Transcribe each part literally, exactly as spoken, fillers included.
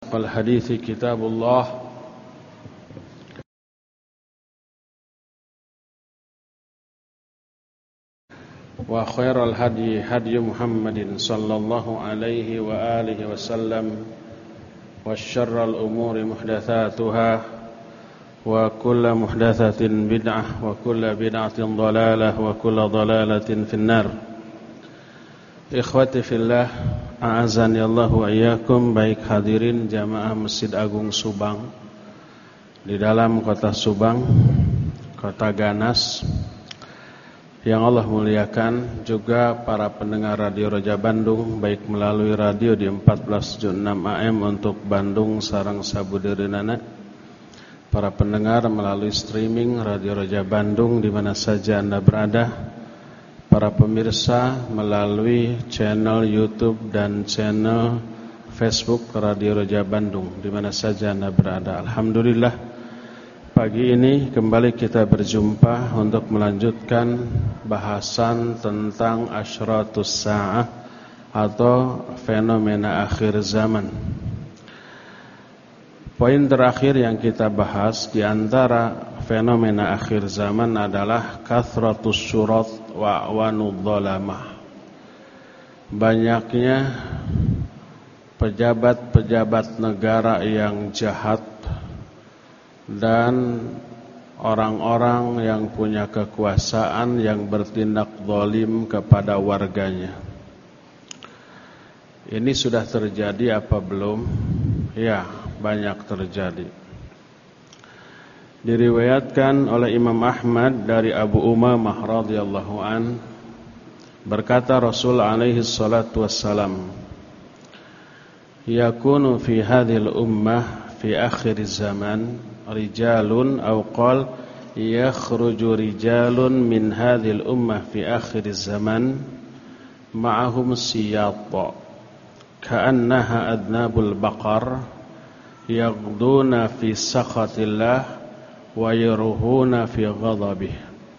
أصدق الحديث كتاب الله وخير الهدي هدي محمد صلى الله عليه وآله وسلم وشر الأمور محدثاتها وكل محدثة بدعة وكل بدعة ضلالة وكل ضلالة في النار. Ikhwati fillah, a'azani Allah wa iyyakum, baik hadirin jamaah Masjid Agung Subang di dalam kota Subang, kota Ganas yang Allah muliakan, juga para pendengar Radio Raja Bandung baik melalui radio di empat belas tujuh puluh enam A M untuk Bandung sareng sabudeureunnana, para pendengar melalui streaming Radio Raja Bandung di mana saja Anda berada, para pemirsa melalui channel YouTube dan channel Facebook Radio Raja Bandung di mana saja Anda berada. Alhamdulillah, pagi ini kembali kita berjumpa untuk melanjutkan bahasan tentang asyratus sa'ah atau fenomena akhir zaman. Poin terakhir yang kita bahas di antara fenomena akhir zaman adalah kathratus syurat wa a'wanud dhalamah. Banyaknya pejabat-pejabat negara yang jahat dan orang-orang yang punya kekuasaan yang bertindak zalim kepada warganya. Ini sudah terjadi apa belum? Ya, banyak terjadi. Diriwayatkan oleh Imam Ahmad dari Abu Umamah radhiyallahu an, berkata Rasul alaihi salatu wassalam, yakunu fi hadhil ummah fi akhir zaman rijalun aw qal yakhruju rijalun min hadhil ummah fi akhir zaman ma'ahum siyata ka'annaha adnabul baqar yaghduna fi sakhatillah wa yaruhuna fi ghadabih.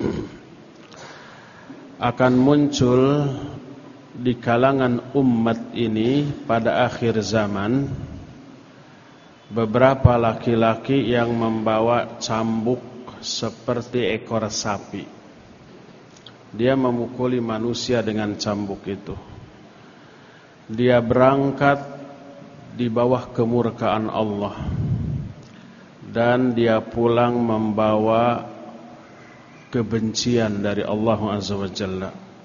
Akan muncul di kalangan umat ini pada akhir zaman beberapa laki-laki yang membawa cambuk seperti ekor sapi. Dia memukuli manusia dengan cambuk itu. Dia berangkat di bawah kemurkaan Allah, dan dia pulang membawa kebencian dari Allah Azza wa Jalla.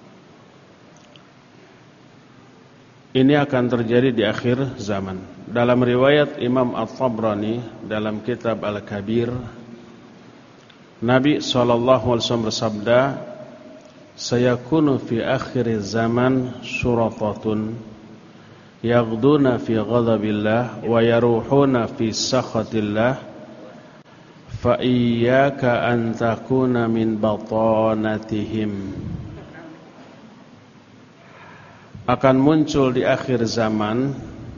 Ini akan terjadi di akhir zaman. Dalam riwayat Imam At-Tabrani dalam kitab Al-Kabir, Nabi sallallahu alaihi wasallam bersabda, sayakunu fi akhir zaman syuratatun yaghduna fi ghadabillah wa yaruhuna fi sakhatillah fa iyyaka an takuna min batanatihim. Akan muncul di akhir zaman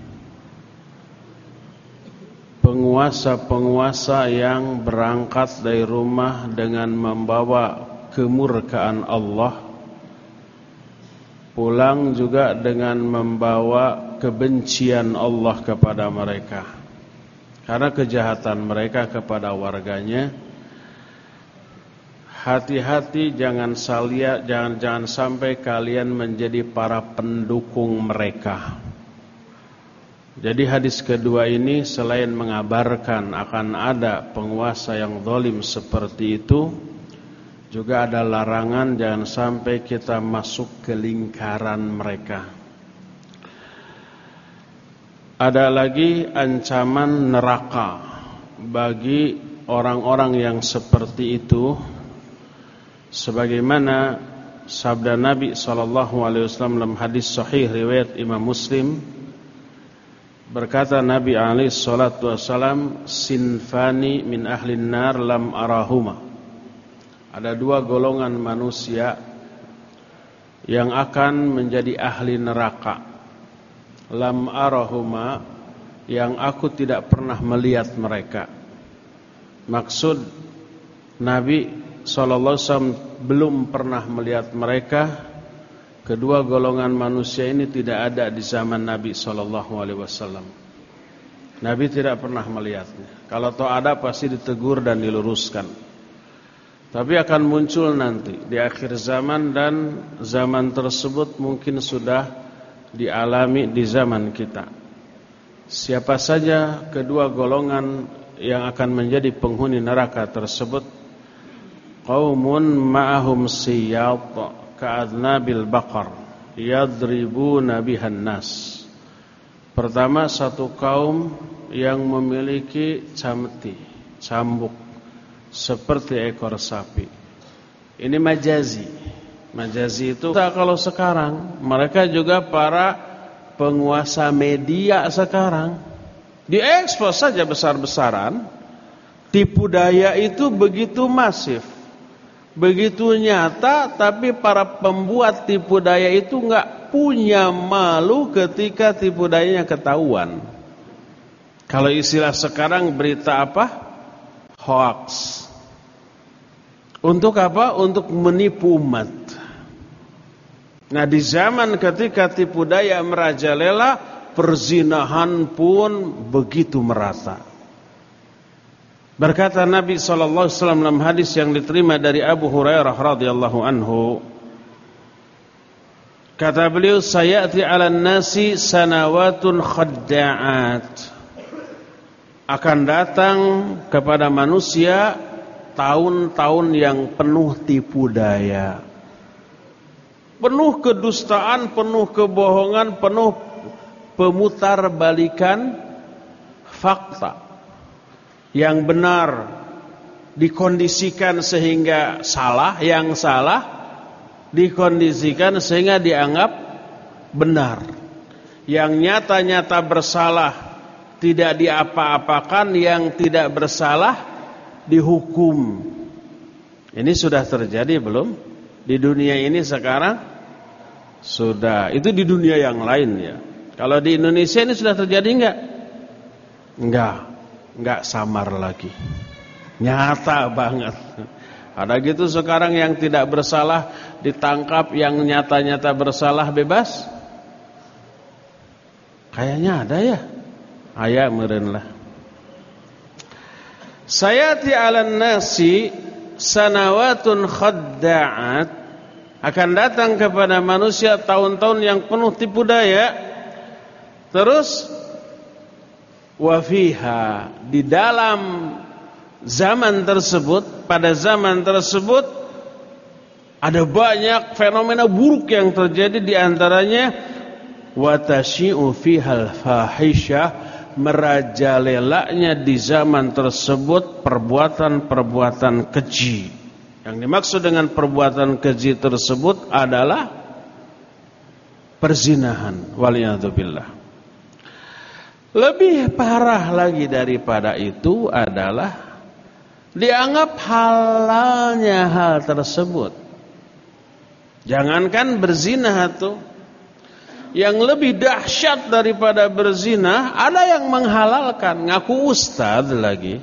penguasa-penguasa yang berangkat dari rumah dengan membawa kemurkaan Allah, pulang juga dengan membawa kebencian Allah kepada mereka karena kejahatan mereka kepada warganya. Hati-hati, jangan salia, jangan jangan sampai kalian menjadi para pendukung mereka. Jadi hadis kedua ini selain mengabarkan akan ada penguasa yang zalim seperti itu, juga ada larangan jangan sampai kita masuk ke lingkaran mereka. Ada lagi ancaman neraka bagi orang-orang yang seperti itu, sebagaimana sabda Nabi sallallahu alaihi wasallam dalam hadis sahih riwayat Imam Muslim, berkata Nabi alaihi salatu wasallam, sinfani min ahlin nar lam arahuma. Ada dua golongan manusia yang akan menjadi ahli neraka. Lam arahuma, yang aku tidak pernah melihat mereka. Maksud Nabi sallallahu alaihi wasallam belum pernah melihat mereka. Kedua golongan manusia ini tidak ada di zaman Nabi sallallahu alaihi wasallam. Nabi tidak pernah melihatnya. Kalau toh ada pasti ditegur dan diluruskan. Tapi akan muncul nanti di akhir zaman, dan zaman tersebut mungkin sudah dialami di zaman kita. Siapa saja kedua golongan yang akan menjadi penghuni neraka tersebut? Qaumun ma'ahum siyat ka'adnabil baqar yadribuna bihan nas. Pertama, satu kaum yang memiliki cameti, cambuk seperti ekor sapi. Ini majazi. Majazi itu kalau sekarang mereka juga para penguasa media sekarang diekspos saja besar-besaran. Tipu daya itu begitu masif, begitu nyata, tapi para pembuat tipu daya itu enggak punya malu ketika tipu dayanya ketahuan. Kalau istilah sekarang berita apa? Hoax. Untuk apa? Untuk menipu umat. Nah, di zaman ketika tipu daya merajalela, perzinahan pun begitu merata. Berkata Nabi sallallahu alaihi wasallam dalam hadis yang diterima dari Abu Hurairah radhiyallahu anhu, kata beliau, sayati 'alan nasi sanawatun khadda'at. Akan datang kepada manusia tahun-tahun yang penuh tipu daya, penuh kedustaan, penuh kebohongan, penuh pemutarbalikan fakta. Yang benar dikondisikan sehingga salah, yang salah dikondisikan sehingga dianggap benar. Yang nyata-nyata bersalah tidak diapa-apakan, yang tidak bersalah dihukum. Ini sudah terjadi belum? Di dunia ini sekarang sudah. Itu di dunia yang lain ya. Kalau di Indonesia ini sudah terjadi enggak? Enggak. Enggak samar lagi. Nyata banget. Ada gitu sekarang yang tidak bersalah ditangkap, yang nyata-nyata bersalah bebas? Kayaknya ada ya. Aya meureun lah. Sayati 'alan nasi sanawatun khadda'at. Akan datang kepada manusia tahun-tahun yang penuh tipu daya. Terus wa fiha, di dalam zaman tersebut, pada zaman tersebut ada banyak fenomena buruk yang terjadi, di antaranya wa tasyi'u fihal fahisyah, merajalelanya di zaman tersebut perbuatan-perbuatan keji. Yang dimaksud dengan perbuatan keji tersebut adalah perzinahan, waliyadzubillah. Lebih parah lagi daripada itu adalah dianggap halalnya hal tersebut. Jangankan berzina itu, yang lebih dahsyat daripada berzina, ada yang menghalalkan, ngaku ustaz lagi.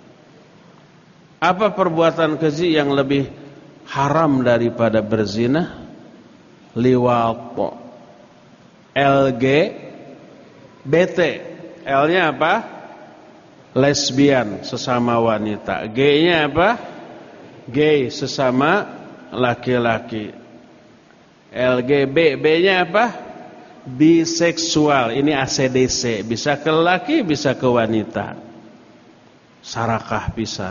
Apa perbuatan keji yang lebih haram daripada berzina? Liwat, L G B T. L-nya apa? Lesbian, sesama wanita. G-nya apa? Gay, sesama laki-laki. L G B, B-nya apa? Biseksual. Ini A C D C, bisa ke laki, bisa ke wanita. Sarakah pisan.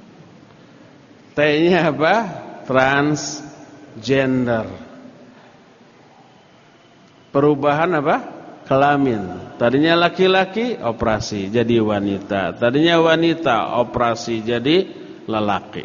T-nya apa? Transgender. Perubahan apa? Kelamin. Tadinya laki-laki, operasi jadi wanita. Tadinya wanita, operasi jadi lelaki.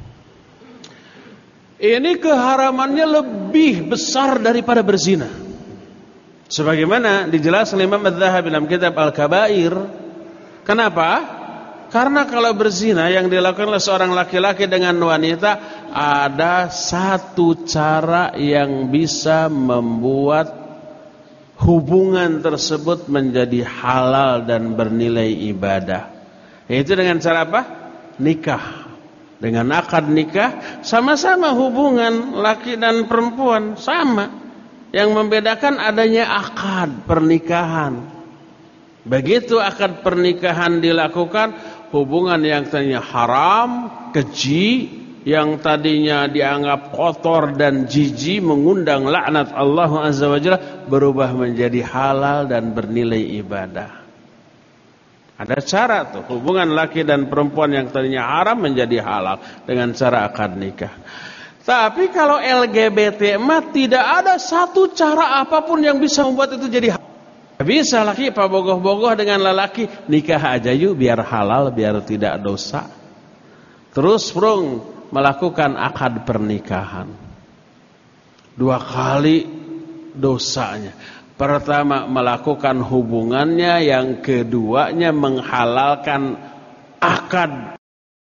Ini keharamannya lebih besar daripada berzina. Sebagaimana dijelaskan Imam Az-Zahabi dalam kitab Al-Kabair. Kenapa? Karena kalau berzina yang dilakukan oleh seorang laki-laki dengan wanita, ada satu cara yang bisa membuat hubungan tersebut menjadi halal dan bernilai ibadah. Yaitu dengan cara apa? Nikah. Dengan akad nikah, sama-sama hubungan laki dan perempuan, sama. Yang membedakan adanya akad pernikahan. Begitu akad pernikahan dilakukan, hubungan yang tadinya haram, keji, yang tadinya dianggap kotor dan jijik, mengundang laknat Allah Azza wa Jalla, berubah menjadi halal dan bernilai ibadah. Ada cara tuh, hubungan laki dan perempuan yang tadinya haram menjadi halal dengan cara akad nikah. Tapi kalau L G B T mah tidak ada satu cara apapun yang bisa membuat itu jadi halal. Bisa laki pak bogoh-bogoh dengan lelaki, nikah aja yuk biar halal, biar tidak dosa. Terus prung melakukan akad pernikahan. Dua kali dosanya. Pertama melakukan hubungannya, yang keduanya menghalalkan akad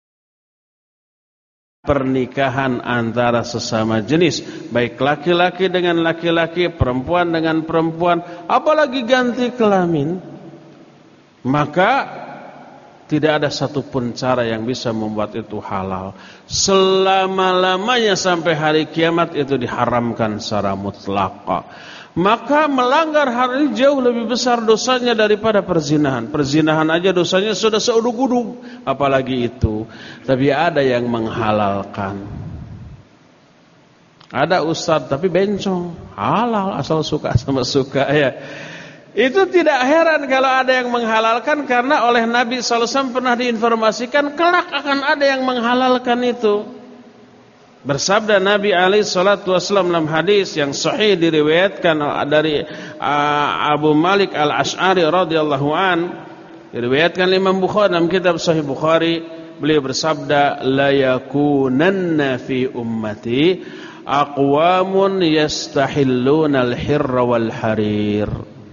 pernikahan antara sesama jenis, baik laki-laki dengan laki-laki, perempuan dengan perempuan, apalagi ganti kelamin. Maka tidak ada satupun cara yang bisa membuat itu halal. Selama-lamanya sampai hari kiamat itu diharamkan secara mutlak. Maka melanggar hal ini jauh lebih besar dosanya daripada perzinahan. Perzinahan aja dosanya sudah seuduk-uduk, apalagi itu. Tapi ada yang menghalalkan. Ada ustadz tapi bencong, halal asal suka sama suka ya. Itu tidak heran kalau ada yang menghalalkan, karena oleh Nabi shallallahu alaihi wasallam pernah diinformasikan kelak akan ada yang menghalalkan itu. Bersabda Nabi alaihi salatu wasallam dalam hadis yang sahih diriwayatkan dari uh, Abu Malik Al-Asy'ari radhiyallahu an, diriwayatkan Imam Bukhari dalam kitab Sahih Bukhari, beliau bersabda, la yakunanna fi ummati aqwamun yastahilluna al-hirra wal harir.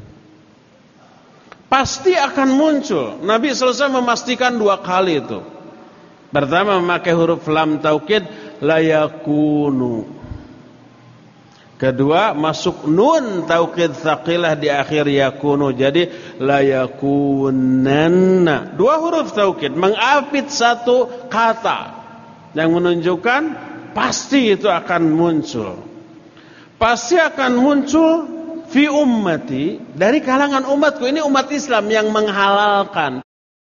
Pasti akan muncul. Nabi shallallahu alaihi wasallam memastikan dua kali itu. Pertama memakai huruf lam taukid, la yakunu. Kedua masuk nun taukid tsaqilah di akhir yakunu, jadi la yakunanna. Dua huruf taukid mengapit satu kata yang menunjukkan pasti itu akan muncul. Pasti akan muncul fi ummati, dari kalangan umatku. Ini umat Islam yang menghalalkan.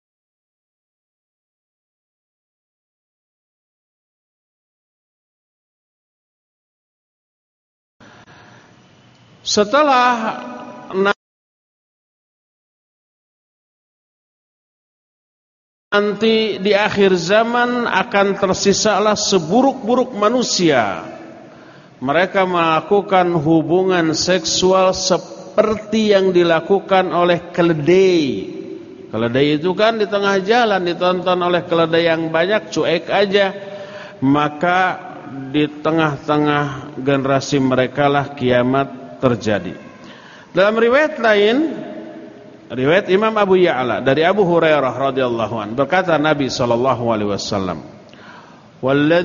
Setelah nanti di akhir zaman akan tersisalah seburuk-buruk manusia. Mereka melakukan hubungan seksual seperti yang dilakukan oleh keledai. Keledai itu kan di tengah jalan ditonton oleh keledai yang banyak, cuek aja. Maka di tengah-tengah generasi mereka lah kiamat terjadi. Dalam riwayat lain, riwayat Imam Abu Ya'la dari Abu Hurairah radhiyallahu anhu, berkata Nabi sallallahu alaihi wasallam, "Walladzi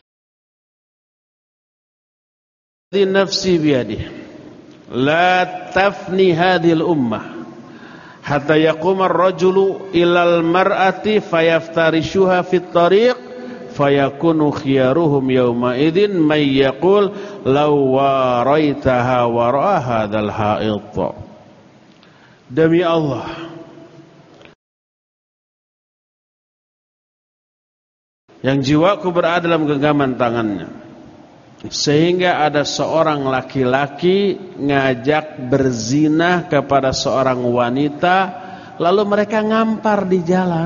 nafsi biyadihi la tafni hadhil ummah hatta yaquma ar-rajulu ilal mar'ati fayaftarishuha fit tariq fayakunu khiyaruhum yawma idzin may yaqul law waraitaha wara hadzal ha'id." Demi Allah, yang jiwaku berada dalam genggaman tangannya, sehingga ada seorang laki-laki ngajak berzina kepada seorang wanita, lalu mereka ngampar di jalan.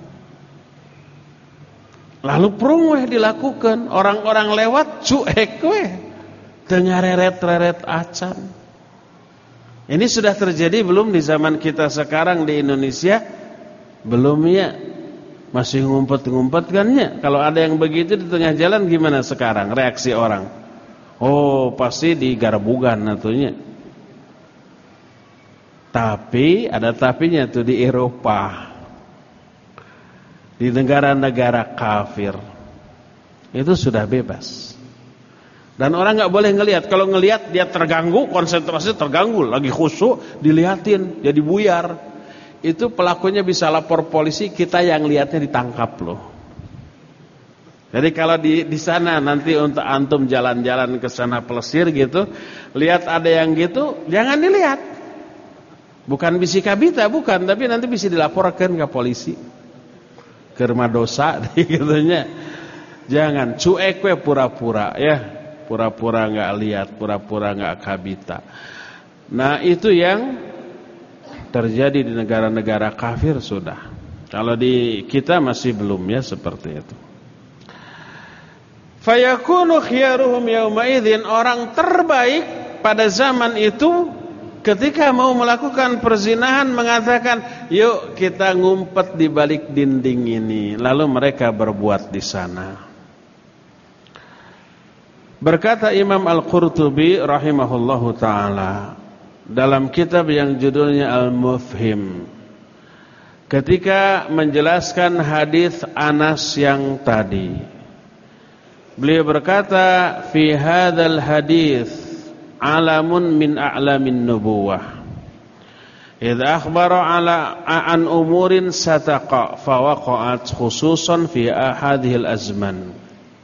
Lalu prung weh dilakukan, orang-orang lewat cuek weh, dengareret-reret acan. Ini sudah terjadi belum di zaman kita sekarang di Indonesia? Belum ya, masih ngumpet-ngumpet kan ya. Kalau ada yang begitu di tengah jalan gimana sekarang reaksi orang? Oh pasti digarbugan natunya. Tapi ada tapinya tuh di Eropa, di negara-negara kafir itu sudah bebas. Dan orang nggak boleh ngelihat. Kalau ngelihat dia terganggu, konsentrasi terganggu, lagi khusyuk, dilihatin, jadi buyar. Itu pelakunya bisa lapor polisi, kita yang lihatnya ditangkap loh. Jadi kalau di di sana nanti untuk antum jalan-jalan ke sana pelesir gitu, lihat ada yang gitu, jangan dilihat. Bukan bisi kabita, bukan, tapi nanti bisa dilaporkan ke polisi. Ke rumah dosa katanya. Jangan cuek we pura-pura ya. Pura-pura enggak lihat, pura-pura enggak kabita. Nah, itu yang terjadi di negara-negara kafir sudah. Kalau di kita masih belum ya seperti itu. Fayakunu khiyaruhum yawma idzin, orang terbaik pada zaman itu ketika mau melakukan perzinahan mengatakan, "Yuk kita ngumpet di balik dinding ini." Lalu mereka berbuat di sana. Berkata Imam Al-Qurtubi rahimahullahu taala dalam kitab yang judulnya Al-Mufhim, ketika menjelaskan hadis Anas yang tadi, beliau berkata, "Fi hadzal hadis alamun min a'lamin nubuwah. Idza akhbara ala an umurin sataqa fa waqa'at khususan fi hadhil azman."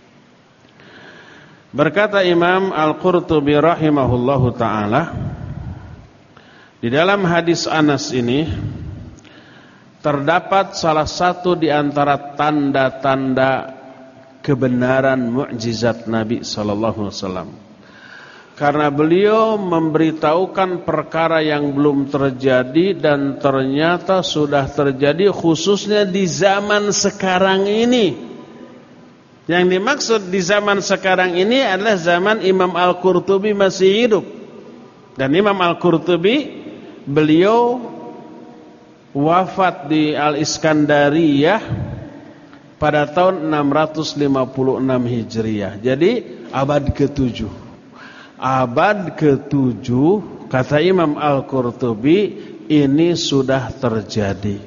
Berkata Imam Al-Qurtubi rahimahullahu taala, di dalam hadis Anas ini terdapat salah satu di antara tanda-tanda kebenaran mukjizat Nabi sallallahu alaihi wasallam. Karena beliau memberitahukan perkara yang belum terjadi dan ternyata sudah terjadi, khususnya di zaman sekarang ini. Yang dimaksud di zaman sekarang ini adalah zaman Imam Al-Qurtubi masih hidup. Dan Imam Al-Qurtubi beliau wafat di Al-Iskandariyah pada tahun enam ratus lima puluh enam Hijriah. Jadi abad ketujuh. Abad ketujuh, kata Imam Al-Qurtubi, ini sudah terjadi.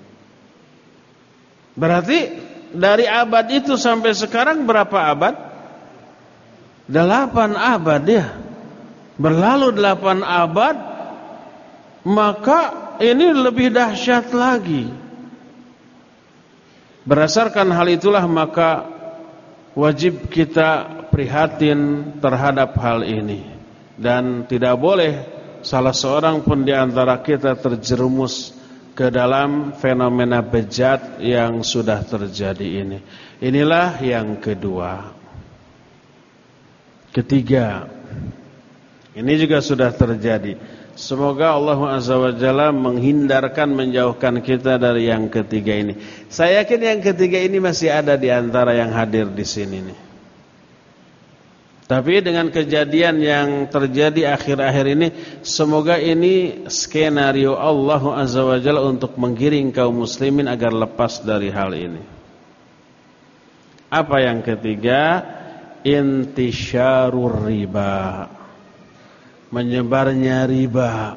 Berarti dari abad itu sampai sekarang berapa abad? Delapan abad ya. Berlalu delapan abad, maka ini lebih dahsyat lagi. Berdasarkan hal itulah maka wajib kita prihatin terhadap hal ini. Dan tidak boleh salah seorang pun di antara kita terjerumus ke dalam fenomena bejat yang sudah terjadi ini. Inilah yang kedua. Ketiga, ini juga sudah terjadi. Semoga Allah Azza wa Jalla menghindarkan, menjauhkan kita dari yang ketiga ini. Saya yakin yang ketiga ini masih ada di antara yang hadir di sini nih. Tapi dengan kejadian yang terjadi akhir-akhir ini, semoga ini skenario Allah Azza wa Jalla untuk menggiring kaum muslimin agar lepas dari hal ini. Apa yang ketiga? Intisyarur riba. Menyebarnya riba.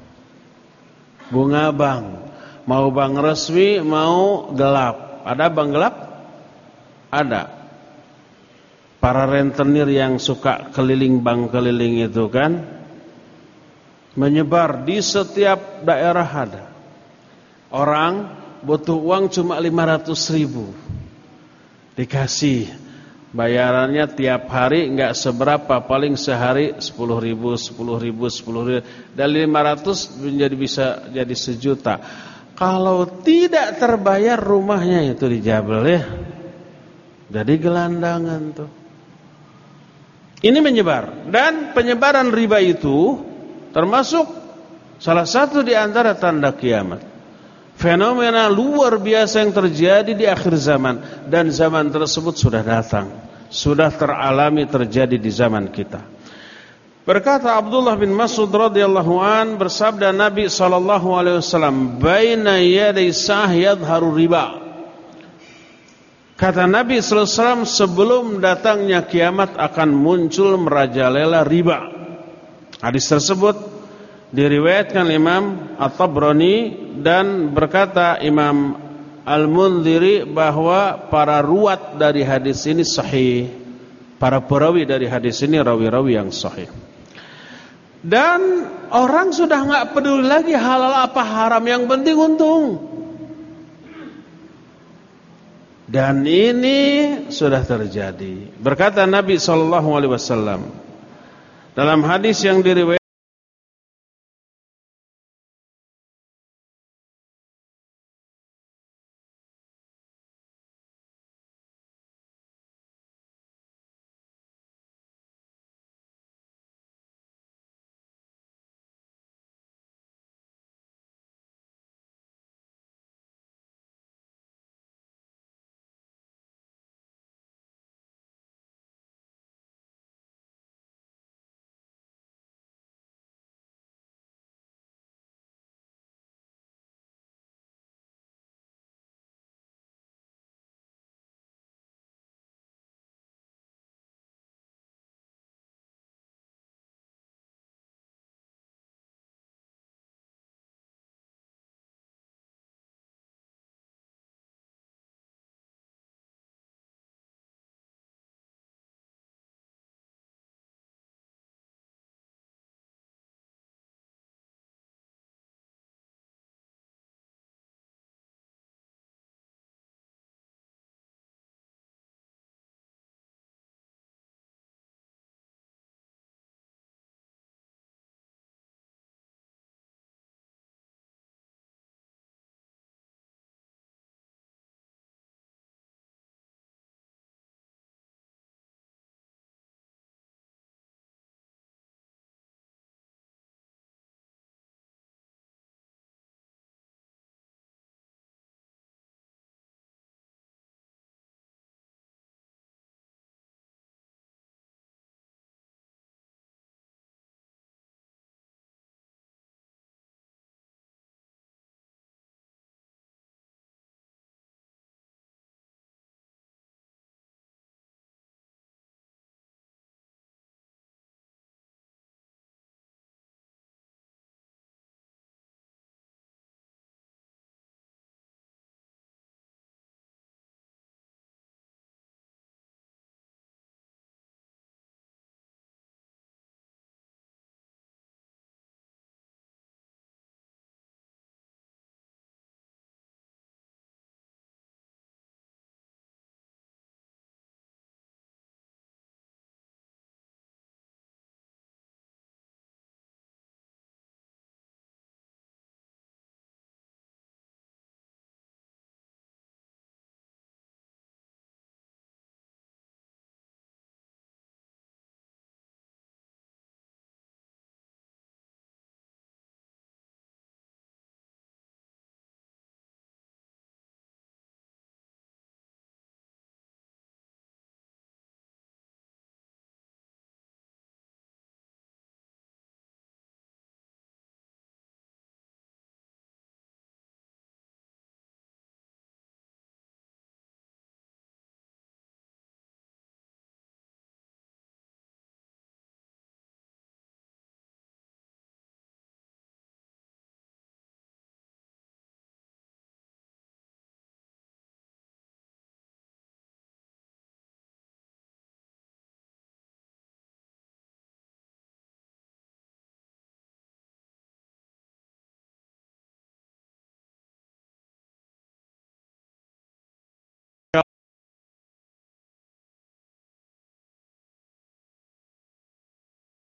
Bunga bank, mau bank resmi, mau gelap. Ada bank gelap? Ada. Para rentenir yang suka keliling bank keliling itu kan, menyebar di setiap daerah ada. Orang butuh uang cuma lima ratus ribu, dikasih. Bayarannya tiap hari enggak seberapa, paling sehari sepuluh ribu, sepuluh ribu, sepuluh ribu. Dari lima ratus menjadi bisa jadi sejuta. Kalau tidak terbayar rumahnya itu dijabel ya. Jadi gelandangan tuh. Ini menyebar, dan penyebaran riba itu termasuk salah satu di antara tanda kiamat. Fenomena luar biasa yang terjadi di akhir zaman, dan zaman tersebut sudah datang, sudah teralami terjadi di zaman kita. Berkata Abdullah bin Mas'ud radhiyallahu an, bersabda Nabi sallallahu alaihi wasallam, "Baina yaday sah yadhharu riba." Kata Nabi sallallahu alaihi wasallam, sebelum datangnya kiamat akan muncul merajalela riba. Hadis tersebut diriwayatkan Imam At-Tabrani, dan berkata Imam Al-Mundhiri bahwa para ruwat dari hadis ini sahih. Para perawi dari hadis ini rawi-rawi yang sahih. Dan orang sudah enggak peduli lagi halal apa haram, yang penting untung. Dan ini sudah terjadi. Berkata Nabi sallallahu alaihi wasallam dalam hadis yang diriwayatkan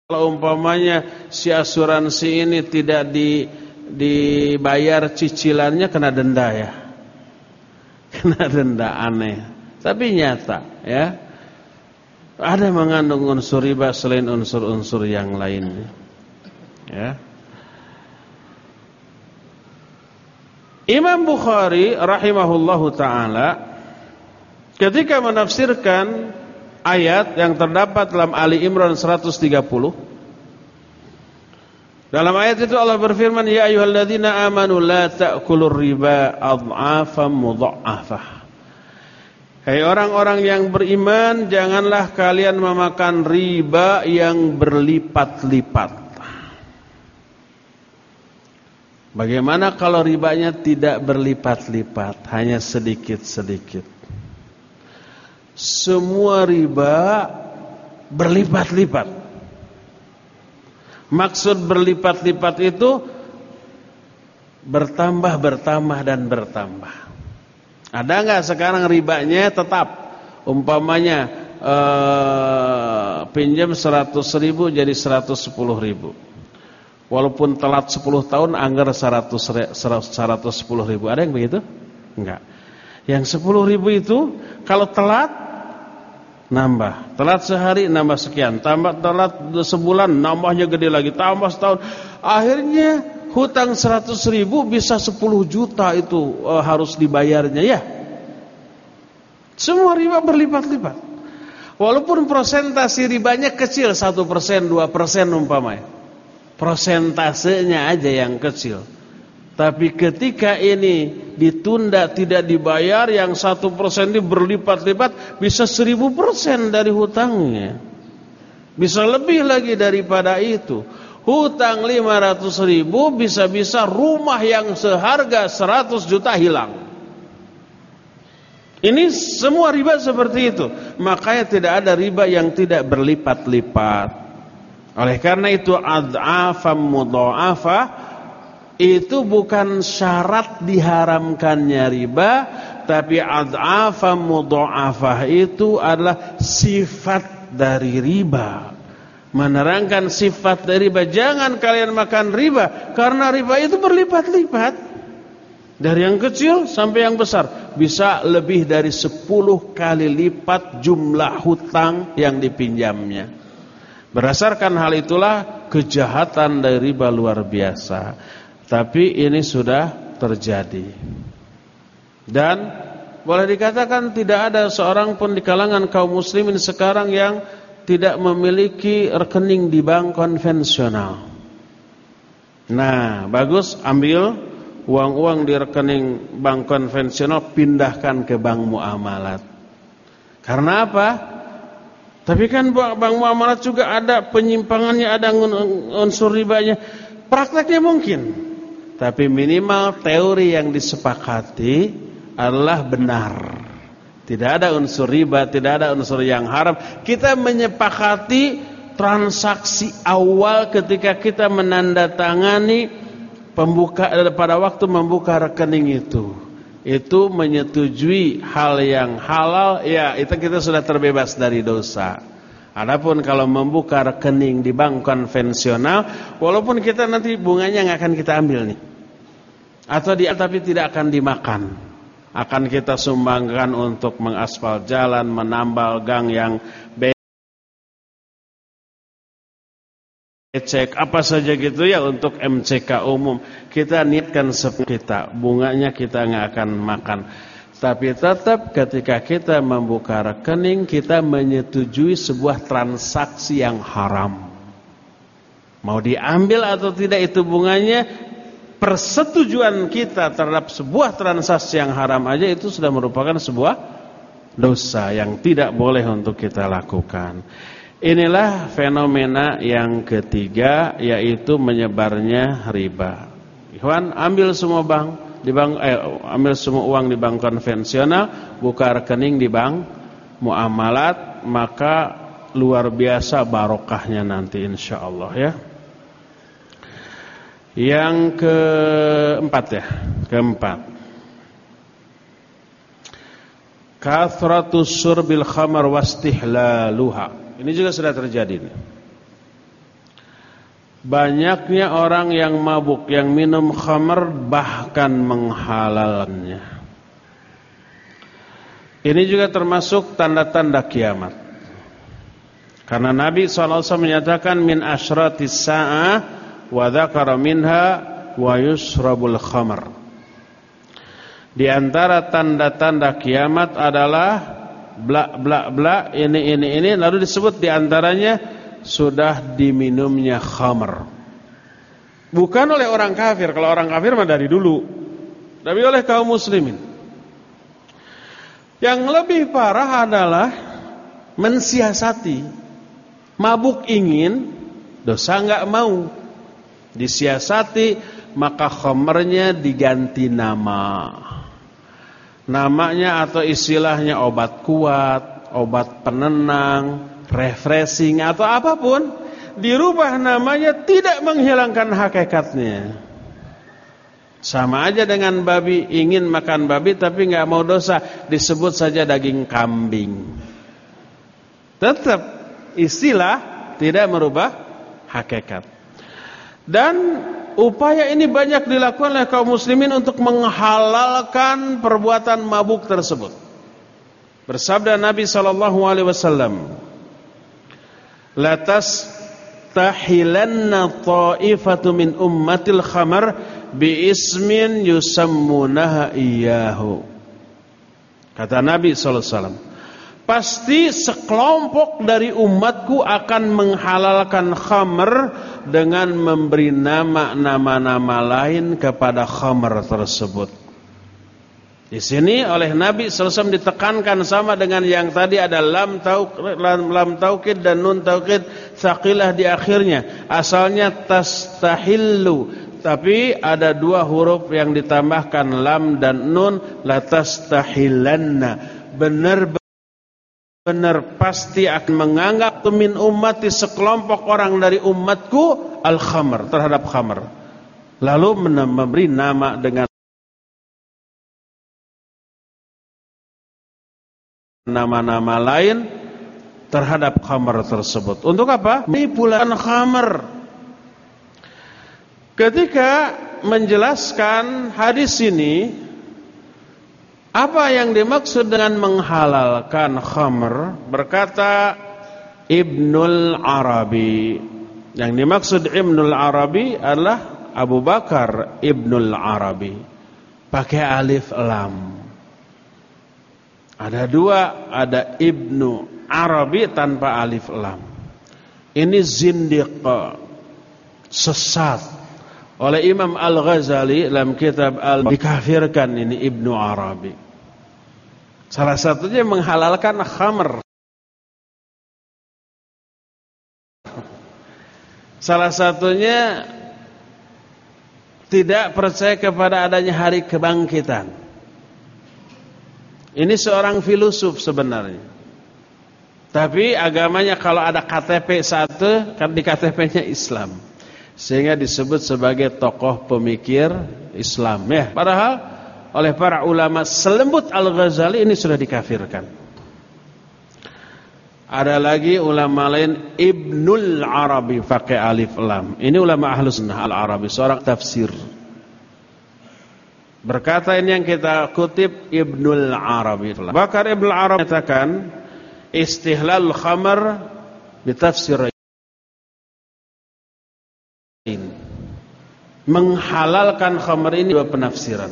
Kalau umpamanya si asuransi ini tidak di, dibayar cicilannya, kena denda ya. Kena denda, aneh. Tapi nyata ya. Ada mengandung unsur riba selain unsur-unsur yang lainnya. Ya. Imam Bukhari rahimahullahu ta'ala ketika menafsirkan ayat yang terdapat dalam Ali Imran seratus tiga puluh, dalam ayat itu Allah berfirman, ya ayyuhalladzina amanu la ta'kulur riba adhafan mudha'afah. Hai orang-orang yang beriman, janganlah kalian memakan riba yang berlipat-lipat. Bagaimana kalau ribanya tidak berlipat-lipat, hanya sedikit-sedikit? Semua riba berlipat-lipat. Maksud berlipat-lipat itu bertambah, bertambah, dan bertambah. Ada nggak sekarang ribanya tetap? Umpamanya eh, pinjam seratus ribu jadi seratus sepuluh ribu. Walaupun telat sepuluh tahun, anggar seratus sepuluh ribu. Ada yang begitu? Enggak. Yang sepuluh ribu itu kalau telat nambah. Telat sehari nambah sekian. Tambah telat sebulan nambahnya gede lagi. Tambah setahun. Akhirnya hutang seratus ribu bisa sepuluh juta itu uh, harus dibayarnya ya. Semua riba berlipat-lipat. Walaupun persentase ribanya kecil, satu persen, dua persen umpamanya. Persentasenya aja yang kecil. Tapi ketika ini ditunda tidak dibayar, yang satu persen ini berlipat-lipat bisa seribu persen dari hutangnya. Bisa lebih lagi daripada itu. Hutang lima ratus ribu bisa-bisa rumah yang seharga seratus juta hilang. Ini semua riba seperti itu. Makanya tidak ada riba yang tidak berlipat-lipat. Oleh karena itu ad'afam mudha'afah itu bukan syarat diharamkannya riba, tapi ad'afam mudha'afah itu adalah sifat dari riba. Menerangkan sifat dari riba, jangan kalian makan riba karena riba itu berlipat-lipat. Dari yang kecil sampai yang besar, bisa lebih dari sepuluh kali lipat jumlah hutang yang dipinjamnya. Berdasarkan hal itulah kejahatan dari riba luar biasa. Tapi ini sudah terjadi. Dan boleh dikatakan tidak ada seorang pun di kalangan kaum muslimin sekarang yang tidak memiliki rekening di bank konvensional. Nah, bagus, ambil uang-uang di rekening bank konvensional, pindahkan ke bank muamalat. Karena apa? Tapi kan bank muamalat juga ada penyimpangannya, ada unsur ribanya. Prakteknya mungkin. Tapi minimal teori yang disepakati adalah benar. Tidak ada unsur riba, tidak ada unsur yang haram. Kita menyepakati transaksi awal ketika kita menandatangani pembuka pada waktu membuka rekening itu. Itu menyetujui hal yang halal, ya itu kita sudah terbebas dari dosa. Adapun kalau membuka rekening di bank konvensional, walaupun kita nanti bunganya nggak akan kita ambil nih, atau di tapi tidak akan dimakan, akan kita sumbangkan untuk mengaspal jalan, menambal gang yang cek apa saja gitu ya, untuk M C K umum. Kita niatkan seperti kita, bunganya kita nggak akan makan. Tapi tetap ketika kita membuka rekening, kita menyetujui sebuah transaksi yang haram. Mau diambil atau tidak itu bunganya, persetujuan kita terhadap sebuah transaksi yang haram aja itu sudah merupakan sebuah dosa yang tidak boleh untuk kita lakukan. Inilah fenomena yang ketiga, yaitu menyebarnya riba. Ikhwan, ambil semua bank di bank, eh, ambil semua uang di bank konvensional, buka rekening di bank muamalat, maka luar biasa barokahnya nanti insya Allah ya. Yang keempat ya, keempat, kathratus surbil khamar wastihlaluha. Ini juga sudah terjadi nih. banyaknya orang yang mabuk, yang minum khamr bahkan menghalalkannya. Ini juga termasuk tanda-tanda kiamat. Karena Nabi shallallahu alaihi wasallam menyatakan min asyratis sa'ah wa dzakara minha wa yusrabul khamr. Di antara tanda-tanda kiamat adalah bla bla bla ini ini ini, lalu disebut di antaranya sudah diminumnya khamr. Bukan oleh orang kafir, kalau orang kafir mah dari dulu, tapi oleh kaum muslimin. Yang lebih parah adalah mensiasati, mabuk ingin, dosa enggak mau, disiasati, maka khamrnya diganti nama. Namanya atau istilahnya obat kuat, obat penenang, refreshing atau apapun, dirubah namanya, tidak menghilangkan hakikatnya. Sama aja dengan babi, ingin makan babi tapi nggak mau dosa, disebut saja daging kambing. Tetap istilah, tidak merubah hakikat. Dan upaya ini banyak dilakukan oleh kaum muslimin untuk menghalalkan perbuatan mabuk tersebut. Bersabda Nabi sallallahu alaihi wasallam, la tastahilanna ta'ifatu min ummatil khamar bi ismin yusammunaha iyyahu. Kata Nabi sallallahu alaihi wasallam, pasti sekelompok dari umatku akan menghalalkan khamr dengan memberi nama-nama lain kepada khamr tersebut. Di sini oleh Nabi sallallahu alaihi wasallam ditekankan sama dengan yang tadi, ada lam taukid, lam, lam taukid dan nun taukid tsaqilah di akhirnya. Asalnya tastahillu, tapi ada dua huruf yang ditambahkan lam dan nun, la tastahilanna. Benar benar pasti akan menganggap min ummati, sekelompok orang dari umatku, al khamr, terhadap khamr. Lalu memberi nama dengan nama-nama lain terhadap khamr tersebut. Untuk apa? Penipuan khamr. Ketika menjelaskan hadis ini, apa yang dimaksud dengan menghalalkan khamr, berkata Ibnul Arabi. Yang dimaksud Ibnul Arabi adalah Abu Bakar Ibnul Arabi, pakai alif lam. Ada dua, ada Ibnu Arabi tanpa alif lam. Ini zindiq, sesat. Oleh Imam Al-Ghazali dalam kitab Al dikafirkan ini Ibnu Arabi. Salah satunya menghalalkan khamr. Salah satunya tidak percaya kepada adanya hari kebangkitan. Ini seorang filosof sebenarnya. Tapi agamanya kalau ada K T P satu, kan di K T P-nya Islam. Sehingga disebut sebagai tokoh pemikir Islam ya. Padahal oleh para ulama selembut Al-Ghazali ini sudah dikafirkan. Ada lagi ulama lain Ibnul Arabi pakai alif lam. Ini ulama Ahlus Sunnah Al-Arabi, seorang tafsir. Berkata ini yang kita kutip Ibnul Arabi. Bakar Ibnul Arabi menyatakan istihlal khamr bitafsirain. Menghalalkan khamr ini dua penafsiran.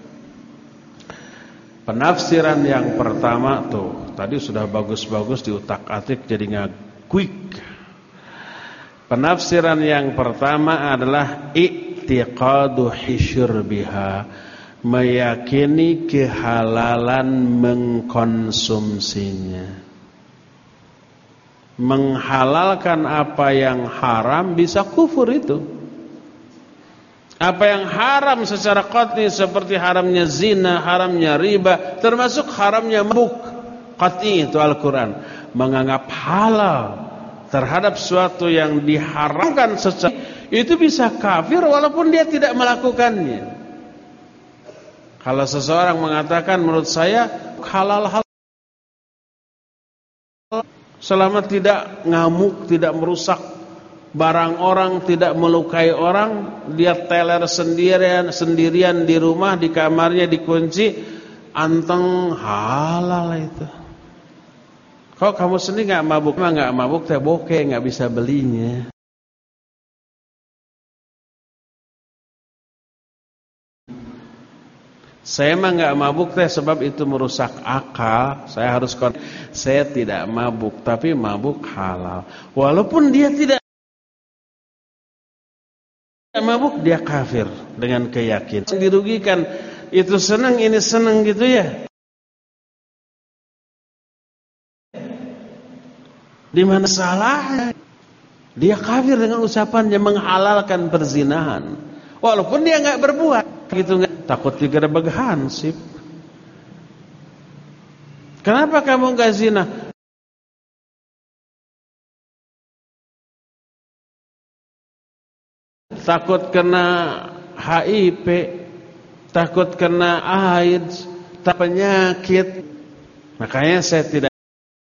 Penafsiran yang pertama tuh, tadi sudah bagus-bagus diutak-atik jadi ngaguik. Penafsiran yang pertama adalah i'tiqadu hisyurbiha, meyakini kehalalan mengkonsumsinya. Menghalalkan apa yang haram bisa kufur itu. Apa yang haram secara qat'i seperti haramnya zina, haramnya riba, termasuk haramnya mabuk, qat'i itu Al-Quran. Menganggap halal terhadap sesuatu yang diharamkan secara, itu bisa kafir walaupun dia tidak melakukannya. Kalau seseorang mengatakan menurut saya halal-halal selama tidak ngamuk, tidak merusak barang orang tidak melukai orang, dia teler sendirian sendirian di rumah, di kamarnya dikunci, anteng, halal itu. Kok kamu sendiri nggak mabuk? Emang nggak mabuk teh bokeh, nggak bisa belinya. Saya mah nggak mabuk teh sebab itu merusak akal. Saya harus kon. Saya tidak mabuk, tapi mabuk halal. Walaupun dia tidak mabuk, dia kafir dengan keyakinan. Dirugikan, itu senang, ini senang gitu ya. Di mana salahnya? Dia kafir dengan ucapannya menghalalkan perzinahan. Walaupun dia nggak berbuat, gitu nggak. Takut digerebek hansip. Kenapa kamu nggak zina? Takut kena H I V, takut kena AIDS, tak penyakit. Makanya saya tidak.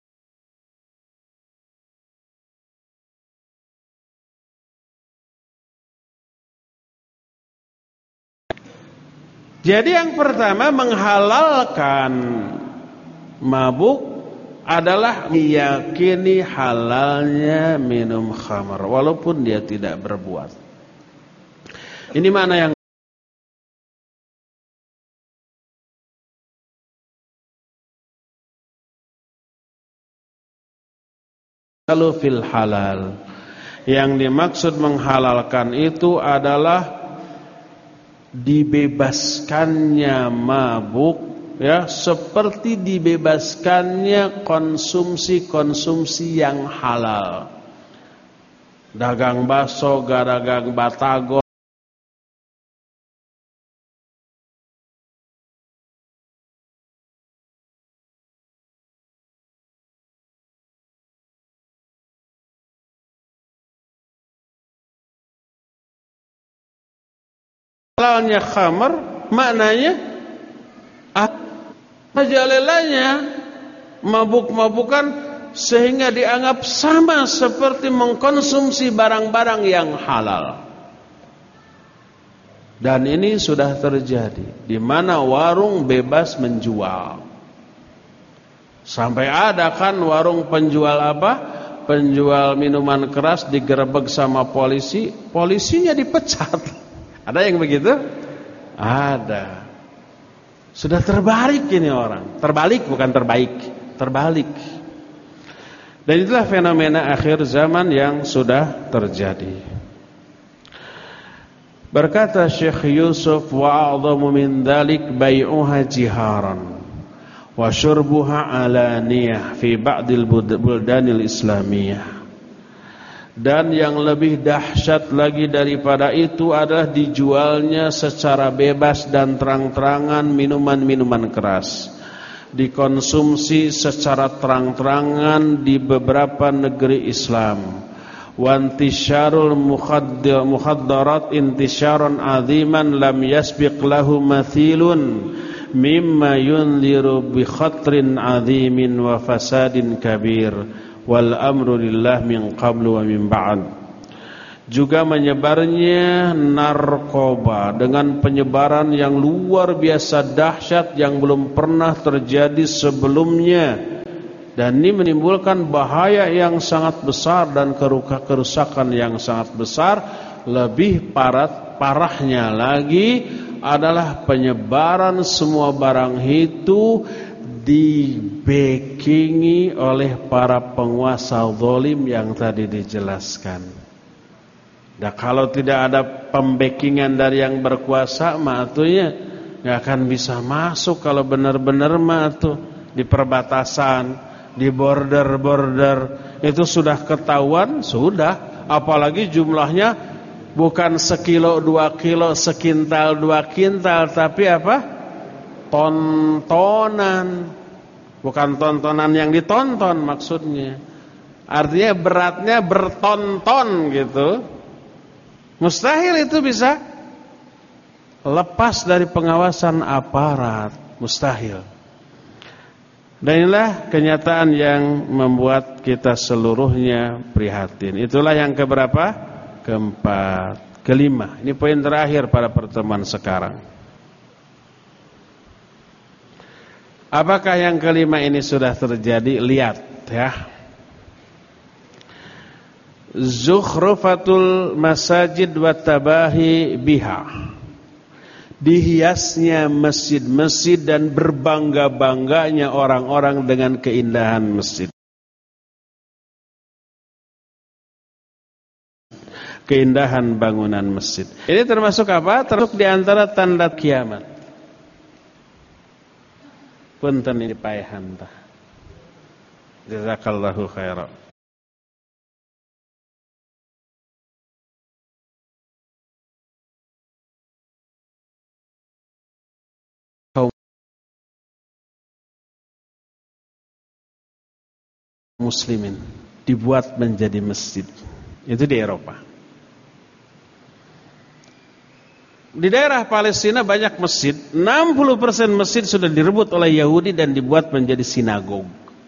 Jadi yang pertama menghalalkan mabuk adalah meyakini halalnya minum khamar walaupun dia tidak berbuat. Ini mana yang lalu fil halal. Yang dimaksud menghalalkan itu adalah dibebaskannya mabuk, ya, seperti dibebaskannya konsumsi-konsumsi yang halal. Dagang bakso, dagang batagor, halalnya khamar maknanya majalelanya mabuk-mabukan sehingga dianggap sama seperti mengkonsumsi barang-barang yang halal. Dan ini sudah terjadi di mana warung bebas menjual. Sampai ada kan warung penjual apa? Penjual minuman keras digerebek sama polisi, polisinya dipecat. Ada yang begitu? Ada. Sudah terbalik ini orang. Terbalik bukan terbaik, terbalik. Dan itulah fenomena akhir zaman yang sudah terjadi. Berkata Syekh Yusuf, wa a'dhamu min dzalik bai'uha jiharan wa syurbuha alaniyah fi ba'dil buldanil islamiyah. Dan yang lebih dahsyat lagi daripada itu adalah dijualnya secara bebas dan terang-terangan minuman-minuman keras. Dikonsumsi secara terang-terangan di beberapa negeri Islam. Wa intisyarul mukhaddarat intisyaran aziman lam yasbiq lahu mathilun mimma yunziru bi khatrin azimin wa fasadin kabir. Wal amru lillah min qablu wa min ba'd. Juga menyebarnya narkoba dengan penyebaran yang luar biasa dahsyat yang belum pernah terjadi sebelumnya. Dan ini menimbulkan bahaya yang sangat besar dan kerusakan yang sangat besar. Lebih parah, parahnya lagi adalah penyebaran semua barang itu dibekingi oleh para penguasa zalim yang tadi dijelaskan. Nah, kalau tidak ada pembekingan dari yang berkuasa, mah atunya nggak akan bisa masuk kalau benar-benar mah atuh di perbatasan, di border-border itu sudah ketahuan, sudah. Apalagi jumlahnya bukan sekilo, dua kilo, sekintal, dua kintal, tapi apa? Tontonan. Bukan tontonan yang ditonton maksudnya. Artinya beratnya bertonton gitu. Mustahil itu bisa lepas dari pengawasan aparat. Mustahil. Dan inilah kenyataan yang membuat kita seluruhnya prihatin. Itulah yang keberapa? Keempat. Kelima. Ini poin terakhir pada pertemuan sekarang. Apakah yang kelima ini sudah terjadi? Lihat ya. Zukhrufatul masajid wa tabahi biha. Dihiasnya masjid-masjid dan berbangga-bangganya orang-orang dengan keindahan masjid. Keindahan bangunan masjid. Ini termasuk apa? Termasuk di antara tanda kiamat. Punten ini paehan tah. Jazakallahu khairan. Muslimin dibuat menjadi masjid. Itu di Eropa. Di daerah Palestina banyak masjid, enam puluh persen masjid sudah direbut oleh Yahudi dan dibuat menjadi sinagog.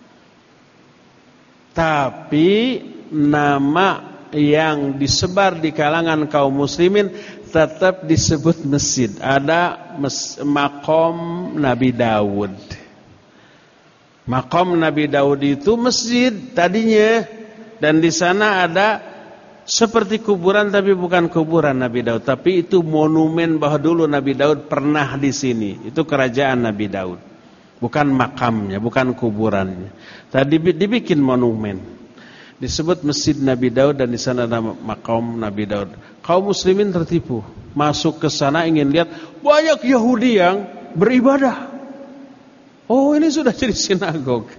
Tapi nama yang disebar di kalangan kaum muslimin tetap disebut masjid. Ada makom Nabi Daud. Makom Nabi Daud itu masjid tadinya, dan di sana ada seperti kuburan tapi bukan kuburan Nabi Daud, tapi itu monumen bahwa dulu Nabi Daud pernah di sini. Itu kerajaan Nabi Daud, bukan makamnya, bukan kuburannya. Tadi dibikin monumen, disebut Masjid Nabi Daud, dan di sana ada makom Nabi Daud. Kaum muslimin tertipu, masuk ke sana ingin lihat banyak Yahudi yang beribadah. Oh, ini sudah jadi sinagog.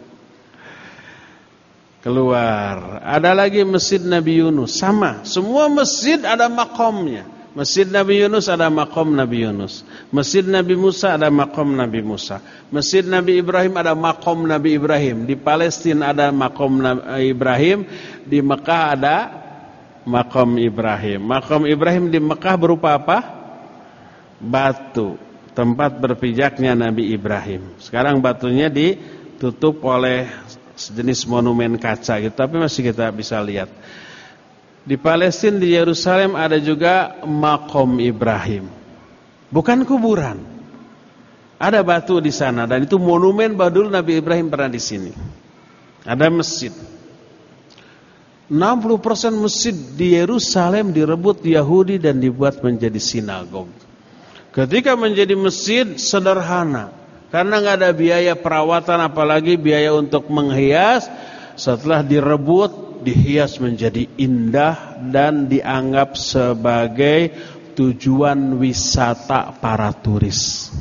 Keluar, ada lagi Masjid Nabi Yunus, sama, semua masjid ada makomnya. Masjid Nabi Yunus ada makom Nabi Yunus. Masjid Nabi Musa ada makom Nabi Musa. Masjid Nabi Ibrahim ada makom Nabi Ibrahim. Di Palestina ada makom Nabi Ibrahim. Di Mekah ada makom Ibrahim. Makom Ibrahim di Mekah berupa apa? Batu, tempat berpijaknya Nabi Ibrahim. Sekarang batunya ditutup oleh sejenis monumen kaca gitu, tapi masih kita bisa lihat. Di Palestina, di Yerusalem ada juga makom Ibrahim. Bukan kuburan. Ada batu di sana, dan itu monumen bahwa dulu Nabi Ibrahim pernah di sini. Ada masjid. enam puluh persen masjid di Yerusalem direbut Yahudi dan dibuat menjadi sinagog. Ketika menjadi masjid sederhana, karena nggak ada biaya perawatan, apalagi biaya untuk menghias. Setelah direbut, dihias menjadi indah dan dianggap sebagai tujuan wisata para turis.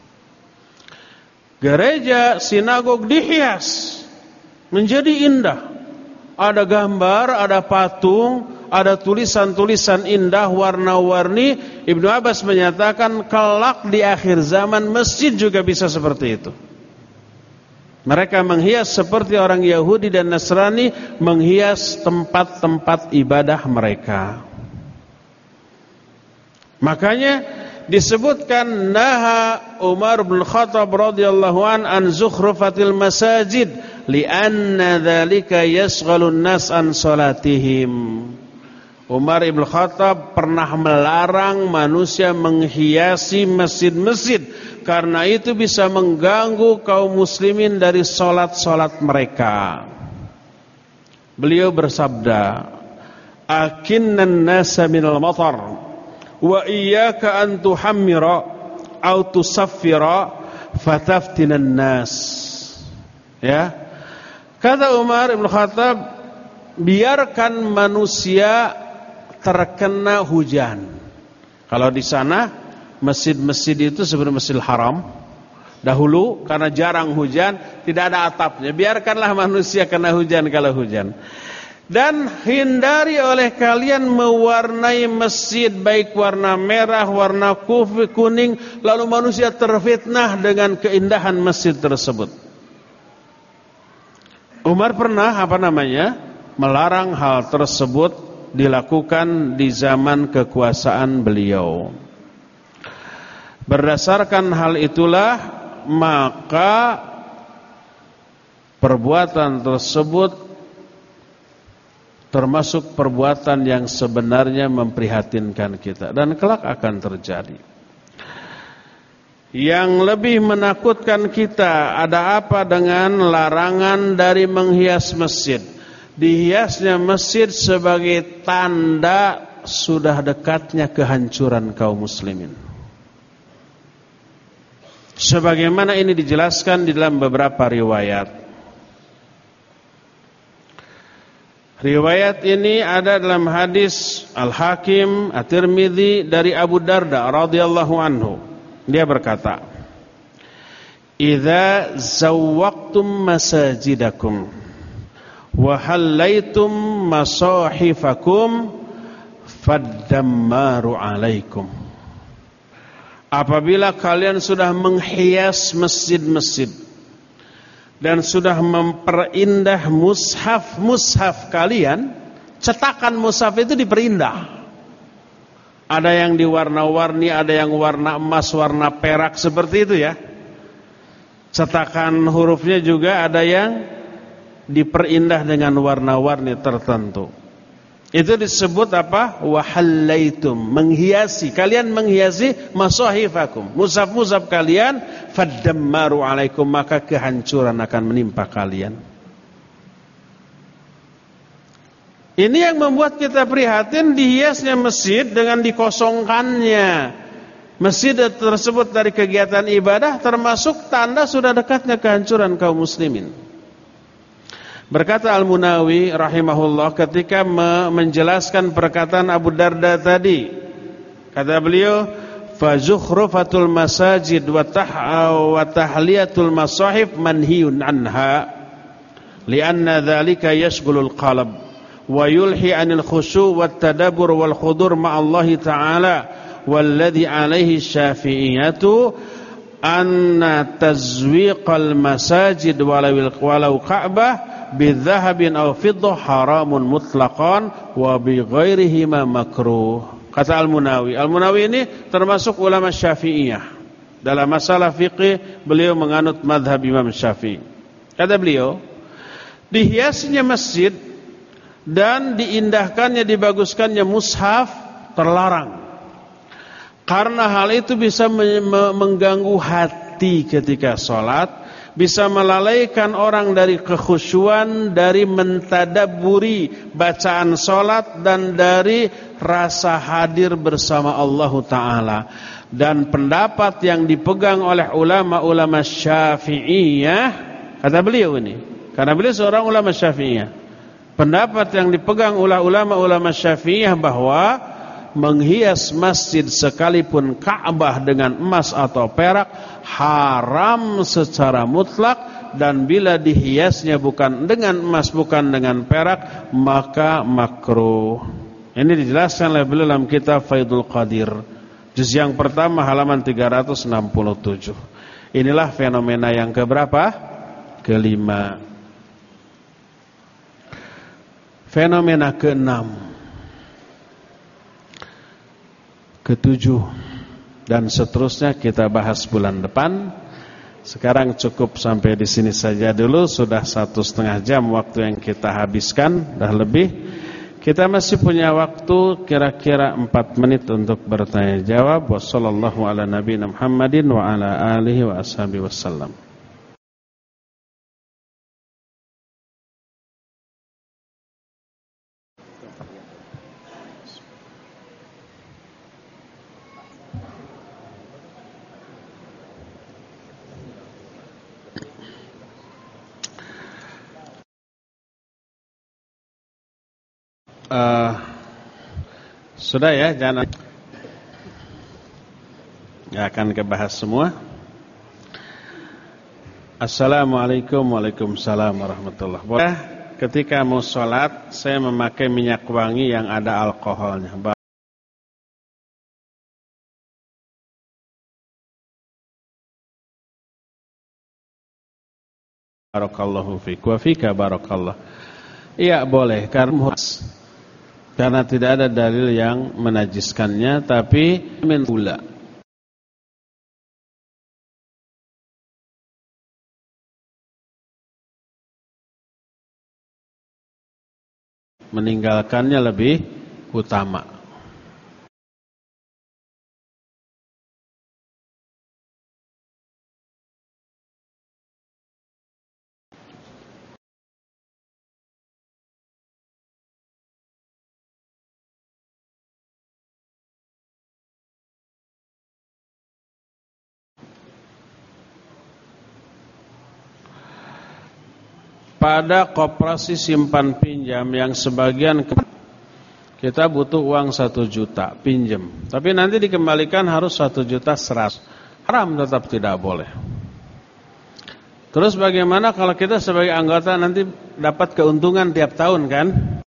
Gereja, sinagog dihias menjadi indah. Ada gambar, ada patung, ada tulisan-tulisan indah, warna-warni. Ibnu Abbas menyatakan kelak di akhir zaman masjid juga bisa seperti itu. Mereka menghias seperti orang Yahudi dan Nasrani menghias tempat-tempat ibadah mereka. Makanya disebutkan naha Umar bin Khattab radhiyallahu an an zukhrufatil masajid li'anna dzalika yashghalun nas an salatihim. Umar ibn Khattab pernah melarang manusia menghiasi masjid-masjid karena itu bisa mengganggu kaum muslimin dari solat-solat mereka. Beliau bersabda, "Akinnan nasa minal matar wa iyyaka an tuhammira aw tusaffira fataftinan nas." Ya. Kata Umar ibn Khattab, biarkan manusia terkena hujan. Kalau di sana masjid-masjid itu seperti Masjidil Haram dahulu, karena jarang hujan, tidak ada atapnya. Biarkanlah manusia kena hujan kalau hujan. Dan hindari oleh kalian mewarnai masjid baik warna merah, warna kuning, lalu manusia terfitnah dengan keindahan masjid tersebut. Umar pernah apa namanya melarang hal tersebut dilakukan di zaman kekuasaan beliau. Berdasarkan hal itulah maka perbuatan tersebut termasuk perbuatan yang sebenarnya memprihatinkan kita dan kelak akan terjadi. Yang lebih menakutkan kita ada apa dengan larangan dari menghias masjid? Dihiasnya masjid sebagai tanda sudah dekatnya kehancuran kaum muslimin. Sebagaimana ini dijelaskan di dalam beberapa riwayat. Riwayat ini ada dalam hadis Al-Hakim At-Tirmidzi dari Abu Darda radhiyallahu anhu. Dia berkata, "Idza zawwaqtum masajidakum wa hallaitum masahifakum faddammaru alaikum." Apabila kalian sudah menghias masjid-masjid dan sudah memperindah mushaf-mushaf kalian, cetakan mushaf itu diperindah. Ada yang diwarna-warni, ada yang warna emas, warna perak, seperti itu ya. Cetakan hurufnya juga ada yang diperindah dengan warna-warni tertentu. Itu disebut apa? Wahallaitum, menghiasi. Kalian menghiasi masahifakum, mushaf-mushaf kalian, faddammaru alaikum, maka kehancuran akan menimpa kalian. Ini yang membuat kita prihatin dihiasnya masjid dengan dikosongkannya masjid tersebut dari kegiatan ibadah, termasuk tanda sudah dekatnya kehancuran kaum muslimin. Berkata Al-Munawi rahimahullah ketika menjelaskan perkataan Abu Darda tadi, kata beliau, fa zukhrufatul masajid wa tahliyatul masahif manhiyun anha lianna dzalika yashghulul qalb wa yulhi anil khusyu' wat tadabbur wal khudur ma'allahi ta'ala walladhi alaihi syafi'iyatu anna tazwiqal masajid walau walau ka'bah bidzahabin aw fiddah haramun mutlaqan wa bi ghairihi ma makruh. Kata Al-Munawi, Al-Munawi ini termasuk ulama Syafi'iyah. Dalam masalah fikih beliau menganut mazhab Imam Syafi'i. Kata beliau, dihiasnya masjid dan diindahkannya, dibaguskannya mushaf terlarang. Karena hal itu bisa mengganggu hati ketika sholat, bisa melalaikan orang dari kekhusyuan, dari mentadabburi bacaan sholat, dan dari rasa hadir bersama Allah Ta'ala. Dan pendapat yang dipegang oleh ulama-ulama Syafi'iyah, kata beliau ini, karena beliau seorang ulama Syafi'iyah, pendapat yang dipegang oleh ulama-ulama Syafi'iyah bahwa menghias masjid sekalipun Ka'bah dengan emas atau perak haram secara mutlak, dan bila dihiasnya bukan dengan emas, bukan dengan perak, maka makruh. Ini dijelaskan oleh beliau dalam kitab Faidul Qadir, juz yang pertama halaman tiga ratus enam puluh tujuh. Inilah fenomena yang keberapa? Kelima. Fenomena keenam, ketujuh, dan seterusnya kita bahas bulan depan. Sekarang cukup sampai di sini saja dulu. Sudah satu setengah jam waktu yang kita habiskan, dah lebih. Kita masih punya waktu kira-kira empat menit untuk bertanya jawab. Wassallallahu ala nabiyina Muhammadin wa ala alihi wa ashabihi wassalam. Uh, sudah ya, jangan ya, akan kebahas semua. Assalamualaikum waalaikumsalam warahmatullahi wabarakatuh. Ketika mau sholat, saya memakai minyak wangi yang ada alkoholnya. Barakallahu fiik wa fika barakallah. Iya boleh, karena karena tidak ada dalil yang menajiskannya, tapi min gula. meninggalkannya lebih utama. Pada koperasi simpan pinjam yang sebagian kita butuh uang satu juta pinjam, tapi nanti dikembalikan harus satu juta seratus, haram, tetap tidak boleh. Terus bagaimana kalau kita sebagai anggota nanti dapat keuntungan tiap tahun kan?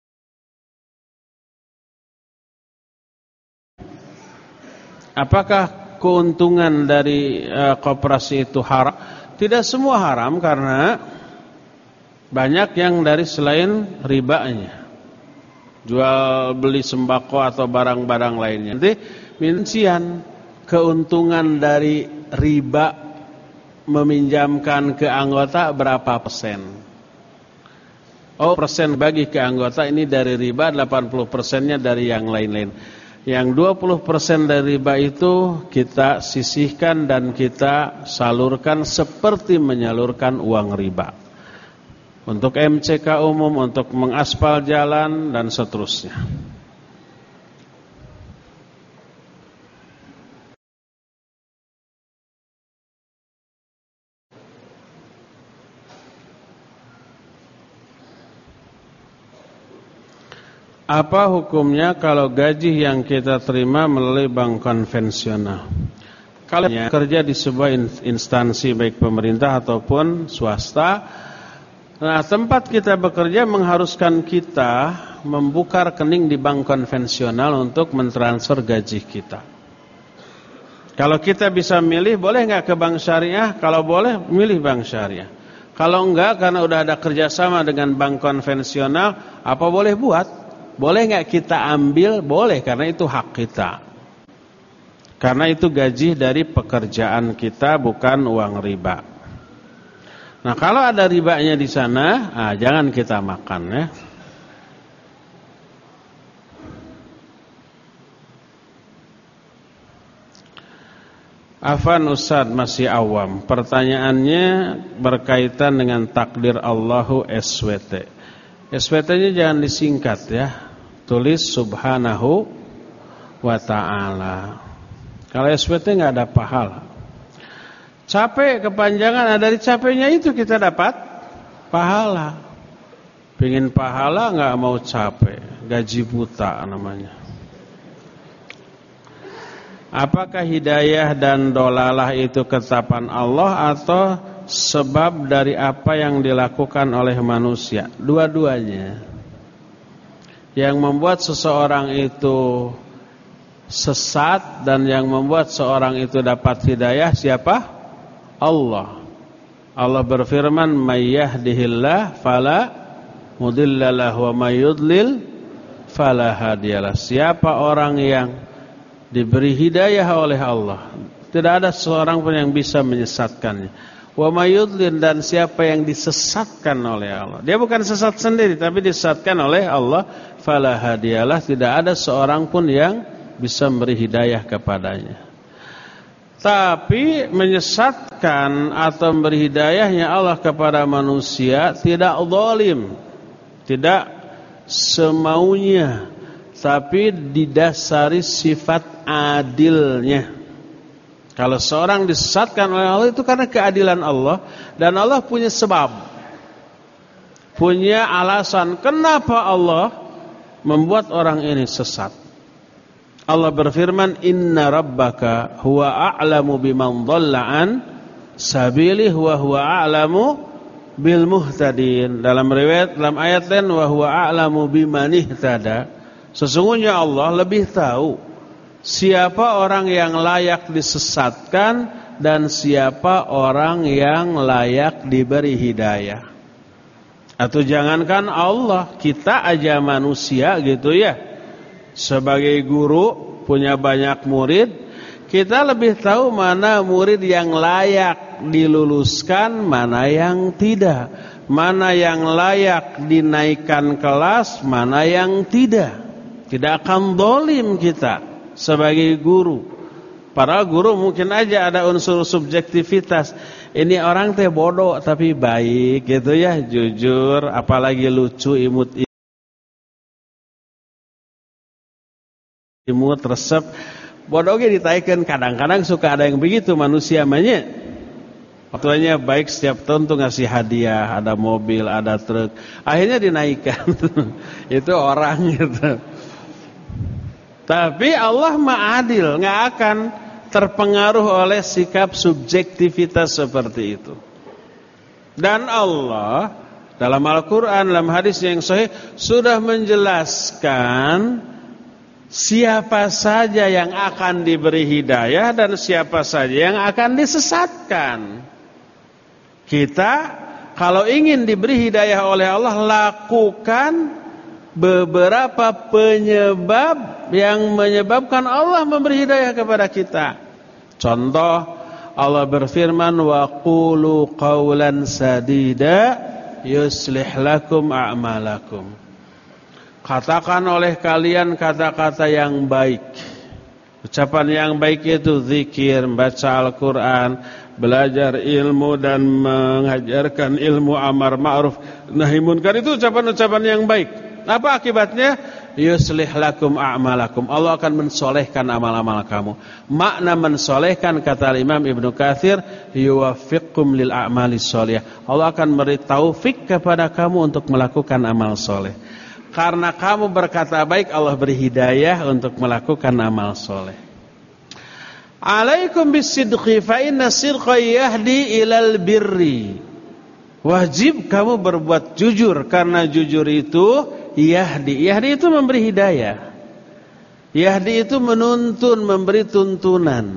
Apakah keuntungan dari uh, koperasi itu haram? Tidak semua haram, karena banyak yang dari selain ribanya, jual beli sembako atau barang-barang lainnya. Nanti mincian keuntungan dari riba meminjamkan ke anggota berapa persen? Oh, persen bagi ke anggota ini dari riba, delapan puluh persennya dari yang lain-lain. Yang dua puluh persen dari riba itu kita sisihkan dan kita salurkan seperti menyalurkan uang riba. Untuk M C K umum, untuk mengaspal jalan, dan seterusnya. Apa hukumnya kalau gaji yang kita terima melalui bank konvensional? Kalau kerja di sebuah instansi baik pemerintah ataupun swasta, nah, tempat kita bekerja mengharuskan kita membuka rekening di bank konvensional untuk mentransfer gaji kita. Kalau kita bisa milih, boleh nggak ke bank syariah? Kalau boleh, milih bank syariah. Kalau enggak, karena udah ada kerjasama dengan bank konvensional, apa boleh buat? Boleh nggak kita ambil? Boleh, karena itu hak kita. Karena itu gaji dari pekerjaan kita, bukan uang riba. Nah, kalau ada ribanya di sana, ah, jangan kita makan ya. Afan Ustaz, masih awam. Pertanyaannya berkaitan dengan takdir Allahu S W T. S W T-nya jangan disingkat ya. Tulis Subhanahu wa ta'ala. Kalau S W T nggak ada pahala. Capek kepanjangan, nah dari capeknya itu kita dapat pahala. Pengen pahala nggak mau capek, gaji buta namanya. Apakah hidayah dan dolalah itu ketetapan Allah atau sebab dari apa yang dilakukan oleh manusia? Dua-duanya. Yang membuat seseorang itu sesat dan yang membuat seorang itu dapat hidayah siapa? Allah. Allah berfirman, "May yahdihillah fala mudhillalah wa may yudlil fala hadiyalah." Siapa orang yang diberi hidayah oleh Allah, tidak ada seorang pun yang bisa menyesatkannya. Wa may yudlil, dan siapa yang disesatkan oleh Allah, dia bukan sesat sendiri tapi disesatkan oleh Allah, fala hadiyalah, tidak ada seorang pun yang bisa memberi hidayah kepadanya. Tapi menyesatkan atau memberi hidayahnya Allah kepada manusia tidak zalim, tidak semaunya, tapi didasari sifat adilnya. Kalau seorang disesatkan oleh Allah itu karena keadilan Allah, dan Allah punya sebab, punya alasan kenapa Allah membuat orang ini sesat. Allah berfirman, "Inna rabbaka huwa a'lamu biman dhalla an sabilihi wa huwa a'lamu bil muhtadin." Dalam riwayat, dalam ayat lain, "Wa huwa a'lamu biman ihtada." Sesungguhnya Allah lebih tahu siapa orang yang layak disesatkan dan siapa orang yang layak diberi hidayah. Atau jangankan Allah, kita aja manusia gitu ya. Sebagai guru punya banyak murid, Kita lebih tahu mana murid yang layak diluluskan, mana yang tidak. Mana yang layak dinaikkan kelas, mana yang tidak. Tidak akan zalim kita sebagai guru. Padahal guru mungkin aja ada unsur subjektivitas. Ini orang teh bodoh tapi baik gitu ya, jujur, apalagi lucu, imut imut resep. Bodoh ge ditaikeun, kadang-kadang suka ada yang begitu manusia manya. Waktunya baik setiap tahun tuh ngasih hadiah, ada mobil, ada truk. Akhirnya dinaikkan. Itu orang gitu. Tapi Allah ma'adil, enggak akan terpengaruh oleh sikap subjektivitas seperti itu. Dan Allah dalam Al-Quran, dalam hadis yang sahih sudah menjelaskan siapa saja yang akan diberi hidayah dan siapa saja yang akan disesatkan. Kita kalau ingin diberi hidayah oleh Allah, lakukan beberapa penyebab yang menyebabkan Allah memberi hidayah kepada kita. Contoh, Allah berfirman, wa qulu qawlan sadida yuslih lakum a'malakum. Katakan oleh kalian kata-kata yang baik. Ucapan yang baik itu zikir, membaca Al-Quran, belajar ilmu dan mengajarkan ilmu, amar ma'ruf nahi munkar. Itu ucapan-ucapan yang baik. Apa akibatnya? Yuslih lakum a'malakum. Allah akan mensolehkan amal-amal kamu. Makna mensolehkan, kata Imam Ibnu Katsir, yuwaffiqkum lil a'mali sholihah. Allah akan beri taufik kepada kamu untuk melakukan amal soleh. Karena kamu berkata baik, Allah beri hidayah untuk melakukan amal soleh. Alaikum bisidqi fa inna sidqa yahdi ilal birri. Wajib kamu berbuat jujur, karena jujur itu yahdi. Yahdi itu memberi hidayah. Yahdi itu menuntun, memberi tuntunan.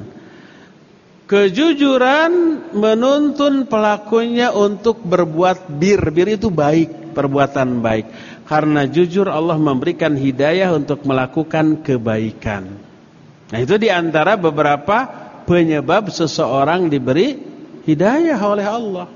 Kejujuran menuntun pelakunya untuk berbuat bir. Bir itu baik, perbuatan baik. Karena jujur Allah memberikan hidayah untuk melakukan kebaikan. Nah, itu diantara beberapa penyebab seseorang diberi hidayah oleh Allah.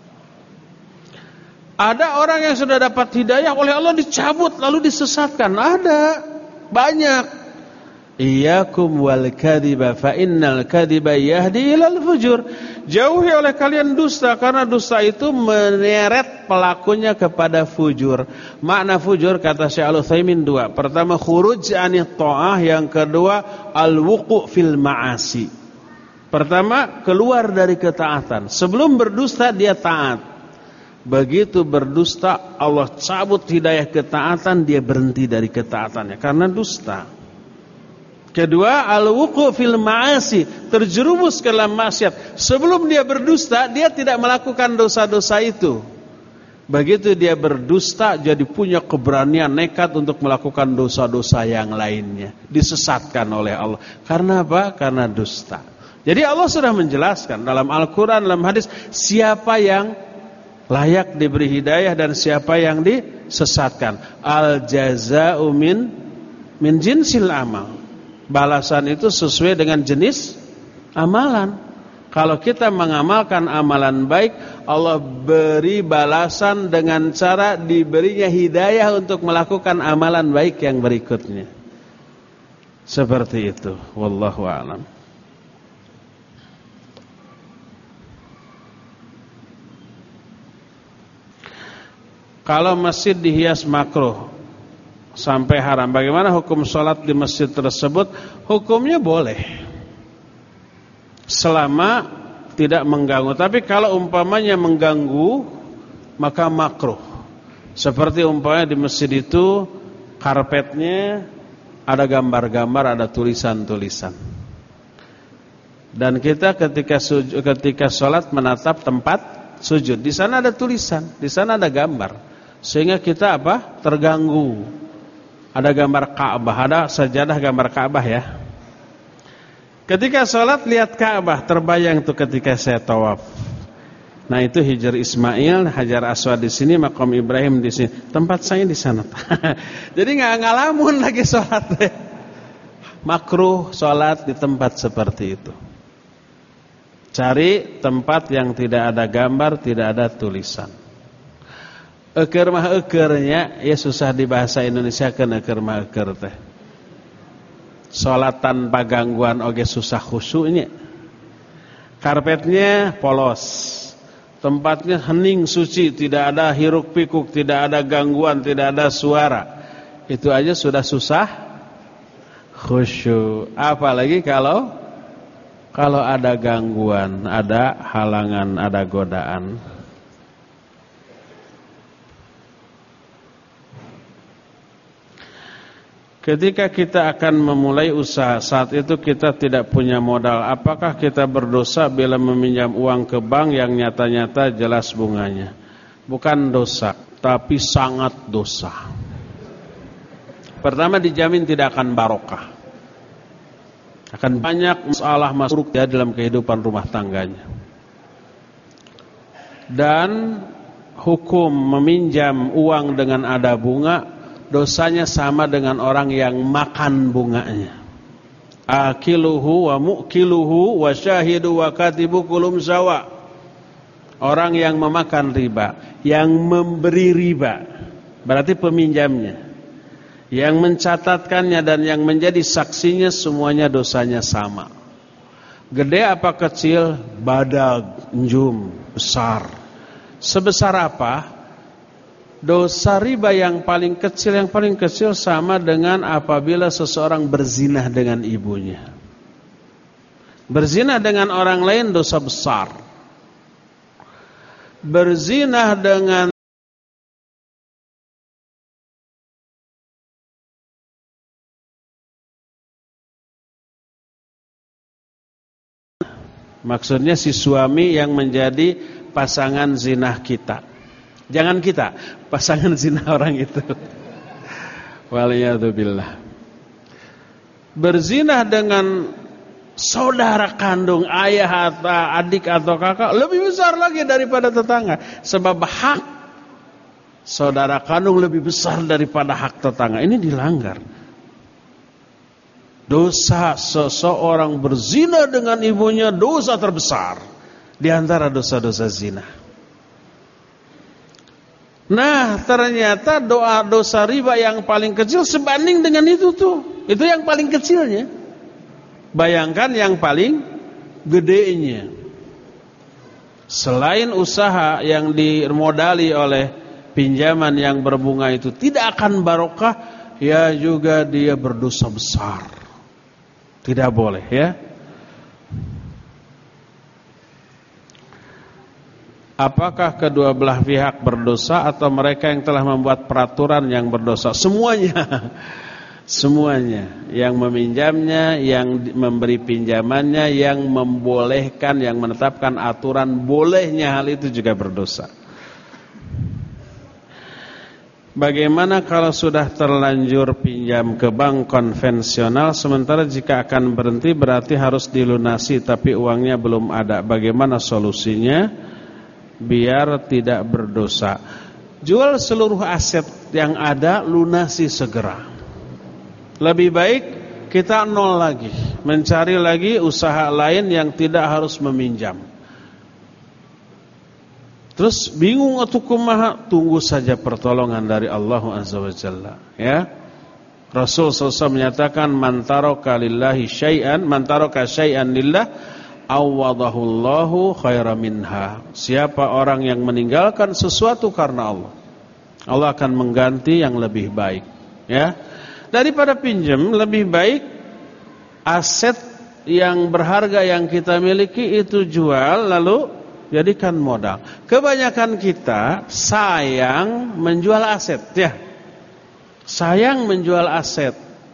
Ada orang yang sudah dapat hidayah oleh Allah dicabut lalu disesatkan. Ada, banyak. Iyyakum wal kadhiba fa innal kadhiba yahdi ilal fujur. Jauhi oleh kalian dusta, karena dusta itu menyeret pelakunya kepada fujur. Makna fujur kata Syekh Al-Utsaimin dua. Pertama, khuruj anit ta'ah, yang kedua al-wuqu' fil ma'asi. Pertama, keluar dari ketaatan. Sebelum berdusta dia taat. Begitu berdusta Allah cabut hidayah ketaatan, dia berhenti dari ketaatannya karena dusta. Kedua, al-wuqu' fil ma'asi, terjerumus ke dalam maksiat. Sebelum dia berdusta, dia tidak melakukan dosa-dosa itu. Begitu dia berdusta, jadi punya keberanian, nekat untuk melakukan dosa-dosa yang lainnya. Disesatkan oleh Allah. Karena apa? Karena dusta. Jadi Allah sudah menjelaskan dalam Al-Quran, dalam hadis, siapa yang layak diberi hidayah dan siapa yang disesatkan. Al-jaza'u min min jinsil amal. Balasan itu sesuai dengan jenis amalan. Kalau kita mengamalkan amalan baik, Allah beri balasan dengan cara diberinya hidayah untuk melakukan amalan baik yang berikutnya. Seperti itu. Wallahu a'lam. Kalau masjid dihias makruh sampai haram, bagaimana hukum sholat di masjid tersebut? Hukumnya boleh, selama tidak mengganggu. Tapi kalau umpamanya mengganggu, maka makruh. Seperti umpamanya di masjid itu karpetnya ada gambar-gambar, ada tulisan-tulisan, dan kita ketika sujud, ketika sholat menatap tempat sujud, di sana ada tulisan, di sana ada gambar, sehingga kita apa? Terganggu. Ada gambar Ka'bah, ada sajadah gambar Ka'bah ya. Ketika sholat lihat Ka'bah, terbayang tuh ketika saya tawaf. Nah, itu Hijr Ismail, Hajar Aswad di sini, Maqam Ibrahim di sini. Tempat saya di sana. Jadi nggak ngalamun lagi sholat. makruh sholat di tempat seperti itu. Cari tempat yang tidak ada gambar, tidak ada tulisan. Eker mah ekernya, ya susah di bahasa Indonesia kan eker mah eker teh. Sholat tanpa gangguan oge susah khusyuknya. Karpetnya polos, tempatnya hening suci, tidak ada hiruk pikuk, tidak ada gangguan, tidak ada suara. Itu aja sudah susah khusyuk. Apalagi kalau kalau ada gangguan, ada halangan, ada godaan. Ketika kita akan memulai usaha, saat itu kita tidak punya modal. Apakah kita berdosa bila meminjam uang ke bank yang nyata-nyata jelas bunganya? Bukan dosa, tapi sangat dosa. Pertama, dijamin tidak akan barokah. Akan banyak masalah masuk ya dalam kehidupan rumah tangganya. Dan hukum meminjam uang dengan ada bunga, dosanya sama dengan orang yang makan bunganya. Akiluhu wa mukiluhu wa syahidu wa katibu kulum sawa. Orang yang memakan riba, yang memberi riba, berarti peminjamnya, yang mencatatkannya dan yang menjadi saksinya, semuanya dosanya sama. Gede apa kecil? Badag, njum, besar. Sebesar apa? Dosa riba yang paling kecil, yang paling kecil sama dengan apabila seseorang berzinah dengan ibunya. Berzinah dengan orang lain dosa besar. Berzinah dengan maksudnya si suami yang menjadi pasangan zinah kita. Jangan kita, pasangan zinah orang itu. Waliyadzubillah. Berzinah dengan saudara kandung, ayah atau adik atau kakak lebih besar lagi daripada tetangga. Sebab hak saudara kandung lebih besar daripada hak tetangga. Ini dilanggar. Dosa seseorang berzina dengan ibunya dosa terbesar di antara dosa-dosa zina. Nah, ternyata doa dosa riba yang paling kecil sebanding dengan itu tuh. Itu yang paling kecilnya. Bayangkan yang paling gedenya. Selain usaha yang dimodali oleh pinjaman yang berbunga itu tidak akan barokah, ya juga dia berdosa besar. Tidak boleh ya. Apakah kedua belah pihak berdosa atau mereka yang telah membuat peraturan yang berdosa? Semuanya. Semuanya. Yang meminjamnya, yang memberi pinjamannya, yang membolehkan, yang menetapkan aturan bolehnya hal itu juga berdosa. Bagaimana kalau sudah terlanjur pinjam ke bank konvensional, sementara jika akan berhenti berarti harus dilunasi tapi uangnya belum ada. Bagaimana solusinya biar tidak berdosa? Jual seluruh aset yang ada, lunasi segera. Lebih baik kita nol lagi, mencari lagi usaha lain yang tidak harus meminjam. Terus bingung atau kumaha, tunggu saja pertolongan dari Allah Azza wa Jalla. Ya, Rasul sallallahu alaihi wasallam menyatakan, man taraka lillahi syai'an, man taraka syai'an lillah, awadahullahu khairan minha. Siapa orang yang meninggalkan sesuatu karena Allah, Allah akan mengganti yang lebih baik. Ya, daripada pinjam, lebih baik aset yang berharga yang kita miliki itu jual lalu jadikan modal. Kebanyakan kita sayang menjual aset, ya. Sayang menjual aset.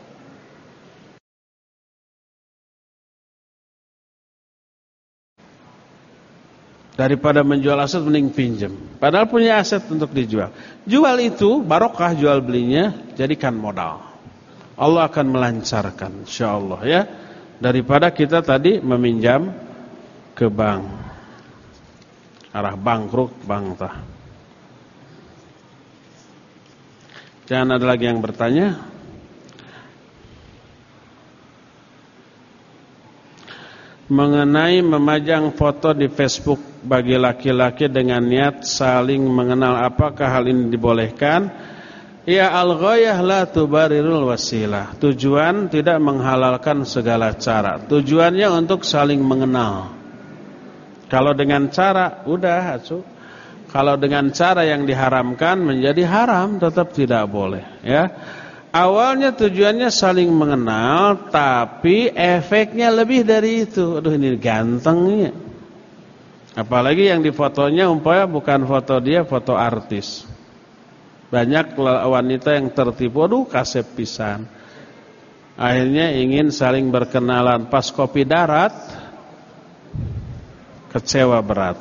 Daripada menjual aset mending pinjam. Padahal punya aset untuk dijual. Jual itu barokah jual belinya, jadikan modal. Allah akan melancarkan insyaallah ya. Daripada kita tadi meminjam ke bank. Arah bangkrut bank tah. Jangan ada lagi yang bertanya. mengenai memajang foto di Facebook bagi laki-laki dengan niat saling mengenal, apakah hal ini dibolehkan? Ya, al-ghayah la tubarirul wasilah. Tujuan tidak menghalalkan segala cara. Tujuannya untuk saling mengenal. Kalau dengan cara udah acu. Kalau dengan cara yang diharamkan menjadi haram, tetap tidak boleh, ya. Awalnya tujuannya saling mengenal, tapi efeknya lebih dari itu. Aduh, ini gantengnya. Apalagi yang di fotonya umpamanya bukan foto dia, foto artis. Banyak wanita yang tertipu, aduh kasep pisan. Akhirnya ingin saling berkenalan, pas kopi darat kecewa berat.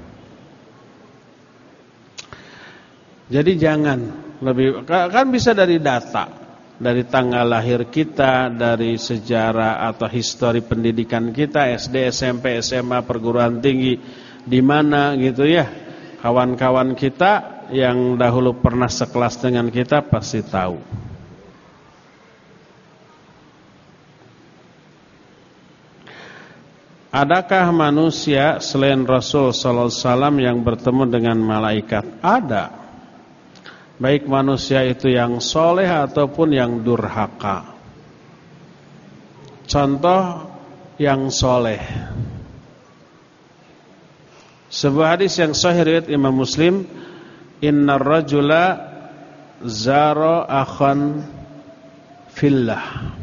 Jadi jangan lebih, kan bisa dari data, dari tanggal lahir kita, dari sejarah atau histori pendidikan kita, S D, S M P, S M A, perguruan tinggi, di mana gitu ya. Kawan-kawan kita yang dahulu pernah sekelas dengan kita pasti tahu. Adakah manusia selain Rasul sallallahu alaihi wasallam yang bertemu dengan malaikat? Ada. Baik manusia itu yang soleh ataupun yang durhaka. Contoh yang soleh. Sebuah hadis yang sahih riwayat Imam Muslim, innar rajula zara akhan fillah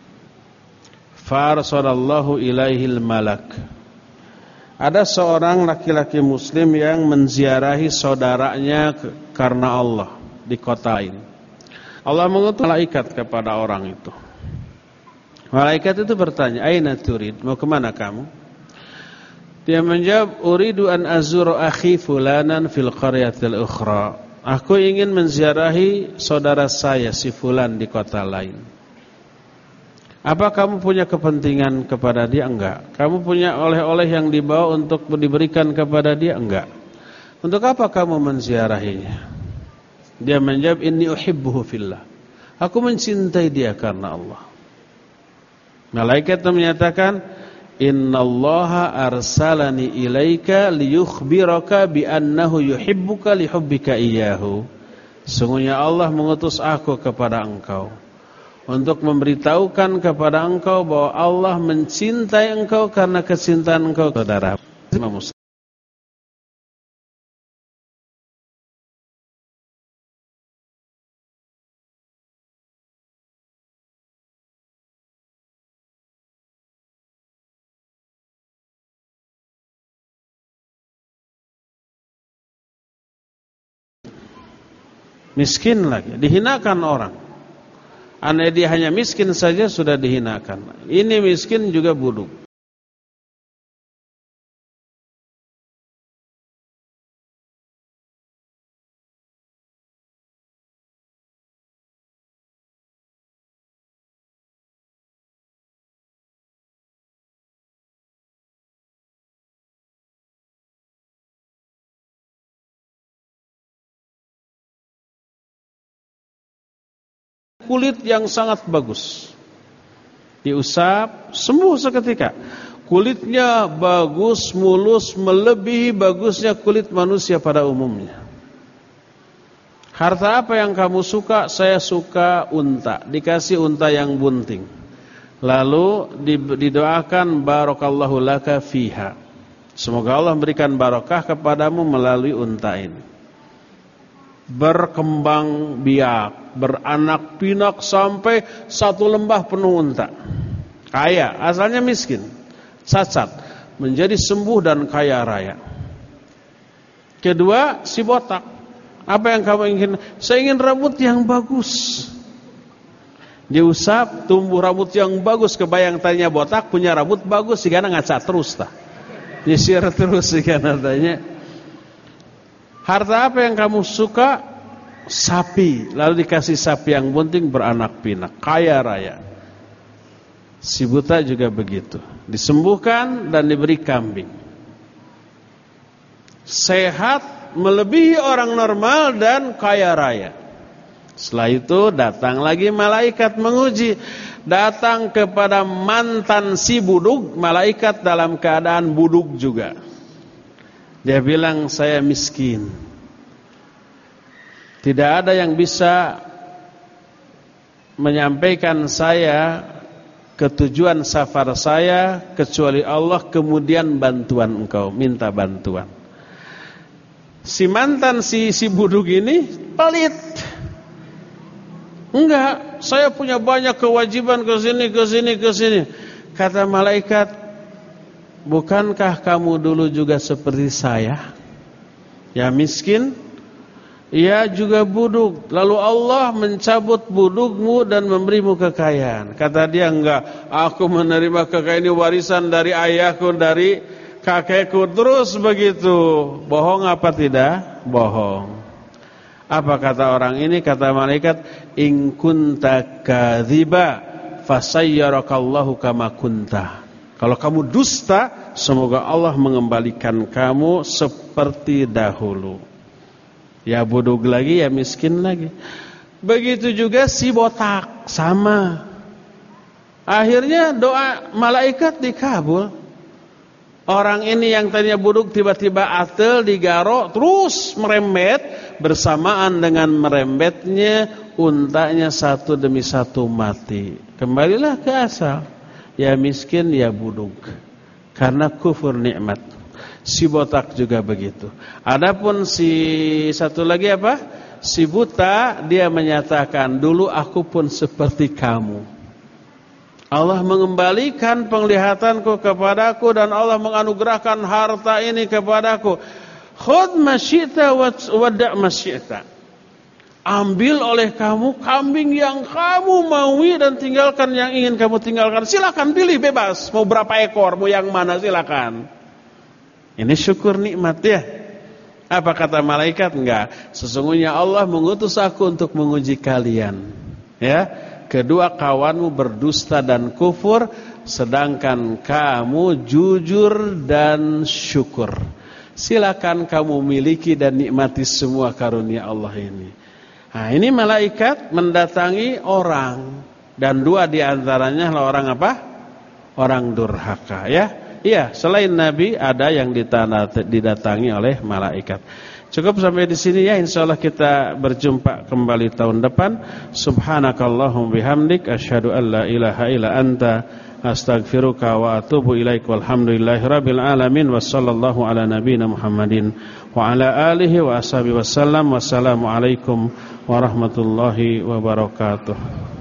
farsalallahu ilaihil malak. Ada seorang laki-laki muslim yang menziarahi saudaranya karena Allah di kota lain. Allah mengutus malaikat kepada orang itu. Malaikat itu bertanya, "Aina turid? Mau kemana kamu?" Dia menjawab, "Uridu an azuru akhi fulanan fil qaryatil ukhra." Aku ingin menziarahi saudara saya si fulan di kota lain. Apa kamu punya kepentingan kepada dia? Enggak. Kamu punya oleh-oleh yang dibawa untuk diberikan kepada dia? Enggak. Untuk apa kamu menziarahinya? Dia menjawab, inni uhibbuhu fillah. Aku mencintai dia karena Allah. Malaikat itu menyatakan, innallaha arsalani ilaika liyukhbiraka bi annahu yuhibbuka lihubbika iyyahu. Sungguhnya Allah mengutus aku kepada engkau untuk memberitahukan kepada engkau bahwa Allah mencintai engkau karena kecintaan engkau saudara. Miskin lagi, dihinakan orang. Andai dia hanya miskin saja sudah dihinakan. Ini miskin juga bodoh. Kulit yang sangat bagus, diusap sembuh seketika. Kulitnya bagus, mulus, melebihi bagusnya kulit manusia pada umumnya. Harta apa yang kamu suka? Saya suka unta. Dikasih unta yang bunting. Lalu didoakan barakallahu laka fiha. Semoga Allah memberikan barakah kepadamu melalui unta ini. Berkembang biak, beranak pinak sampai satu lembah penuh unta. Kaya, asalnya miskin, cacat, menjadi sembuh dan kaya raya. Kedua, si botak. Apa yang kamu ingin? Saya ingin rambut yang bagus. Diusap, tumbuh rambut yang bagus. Kebayang tanya botak punya rambut bagus, sehingga ngaca terus tak. Nyisir terus sehingga tanya. Harta apa yang kamu suka? Sapi. Lalu dikasih sapi yang bunting beranak pinak, kaya raya. Si buta juga begitu, disembuhkan dan diberi kambing. Sehat melebihi orang normal dan kaya raya. Setelah itu datang lagi malaikat menguji. datang kepada mantan si buduk, malaikat dalam keadaan buduk juga. Dia bilang, saya miskin. Tidak ada yang bisa menyampaikan saya ke tujuan safar saya kecuali Allah, kemudian bantuan engkau, minta bantuan. Si mantan si si buduk ini pelit. Enggak, saya punya banyak kewajiban ke sini ke sini ke sini. Kata malaikat, bukankah kamu dulu juga seperti saya? Ya miskin, ia juga buduk. Lalu Allah mencabut budukmu dan memberimu kekayaan. Kata dia, enggak, aku menerima kekayaan ini warisan dari ayahku, dari kakekku. Terus begitu. Bohong apa tidak? Bohong. Apa kata orang ini? Kata malaikat, in kunta kadziba fasayyarakallahu kama kunta. Kalau kamu dusta, semoga Allah mengembalikan kamu seperti dahulu. Ya buduk lagi, ya miskin lagi. Begitu juga si botak, sama. Akhirnya doa malaikat dikabul. Orang ini yang tadinya buduk tiba-tiba atel, digaro, terus merembet. Bersamaan dengan merembetnya, untanya satu demi satu mati. Kembalilah ke asal. Ya miskin, ya buduk. Karena kufur nikmat. Si botak juga begitu. Adapun si satu lagi apa? Si buta, dia menyatakan, dulu aku pun seperti kamu. Allah mengembalikan penglihatanku kepadaku dan Allah menganugerahkan harta ini kepadaku. Khudh masyita wada' masyita. Ambil oleh kamu kambing yang kamu maui dan tinggalkan yang ingin kamu tinggalkan. Silakan pilih, bebas. Mau berapa ekor, mau yang mana, silakan. Ini syukur nikmat ya. Apa kata malaikat? Enggak. Sesungguhnya Allah mengutus aku untuk menguji kalian. Ya. Kedua kawanmu berdusta dan kufur, sedangkan kamu jujur dan syukur. Silakan kamu miliki dan nikmati semua karunia Allah ini. Nah, ini malaikat mendatangi orang, dan dua diantaranya orang apa? Orang durhaka. Ya, iya. Selain Nabi ada yang didatangi oleh malaikat. Cukup sampai di sini ya, insyaallah kita berjumpa kembali tahun depan. Subhanakallahumma bihamdik asyhadu an la ilaha illa anta astaghfiruka wa atubu ilaik. Walhamdulillahirabbil alamin wassallallahu ala nabiyyina Muhammadin wa ala alihi wa ashabihi wasallam. Wassalamu alaikum warahmatullahi wabarakatuh.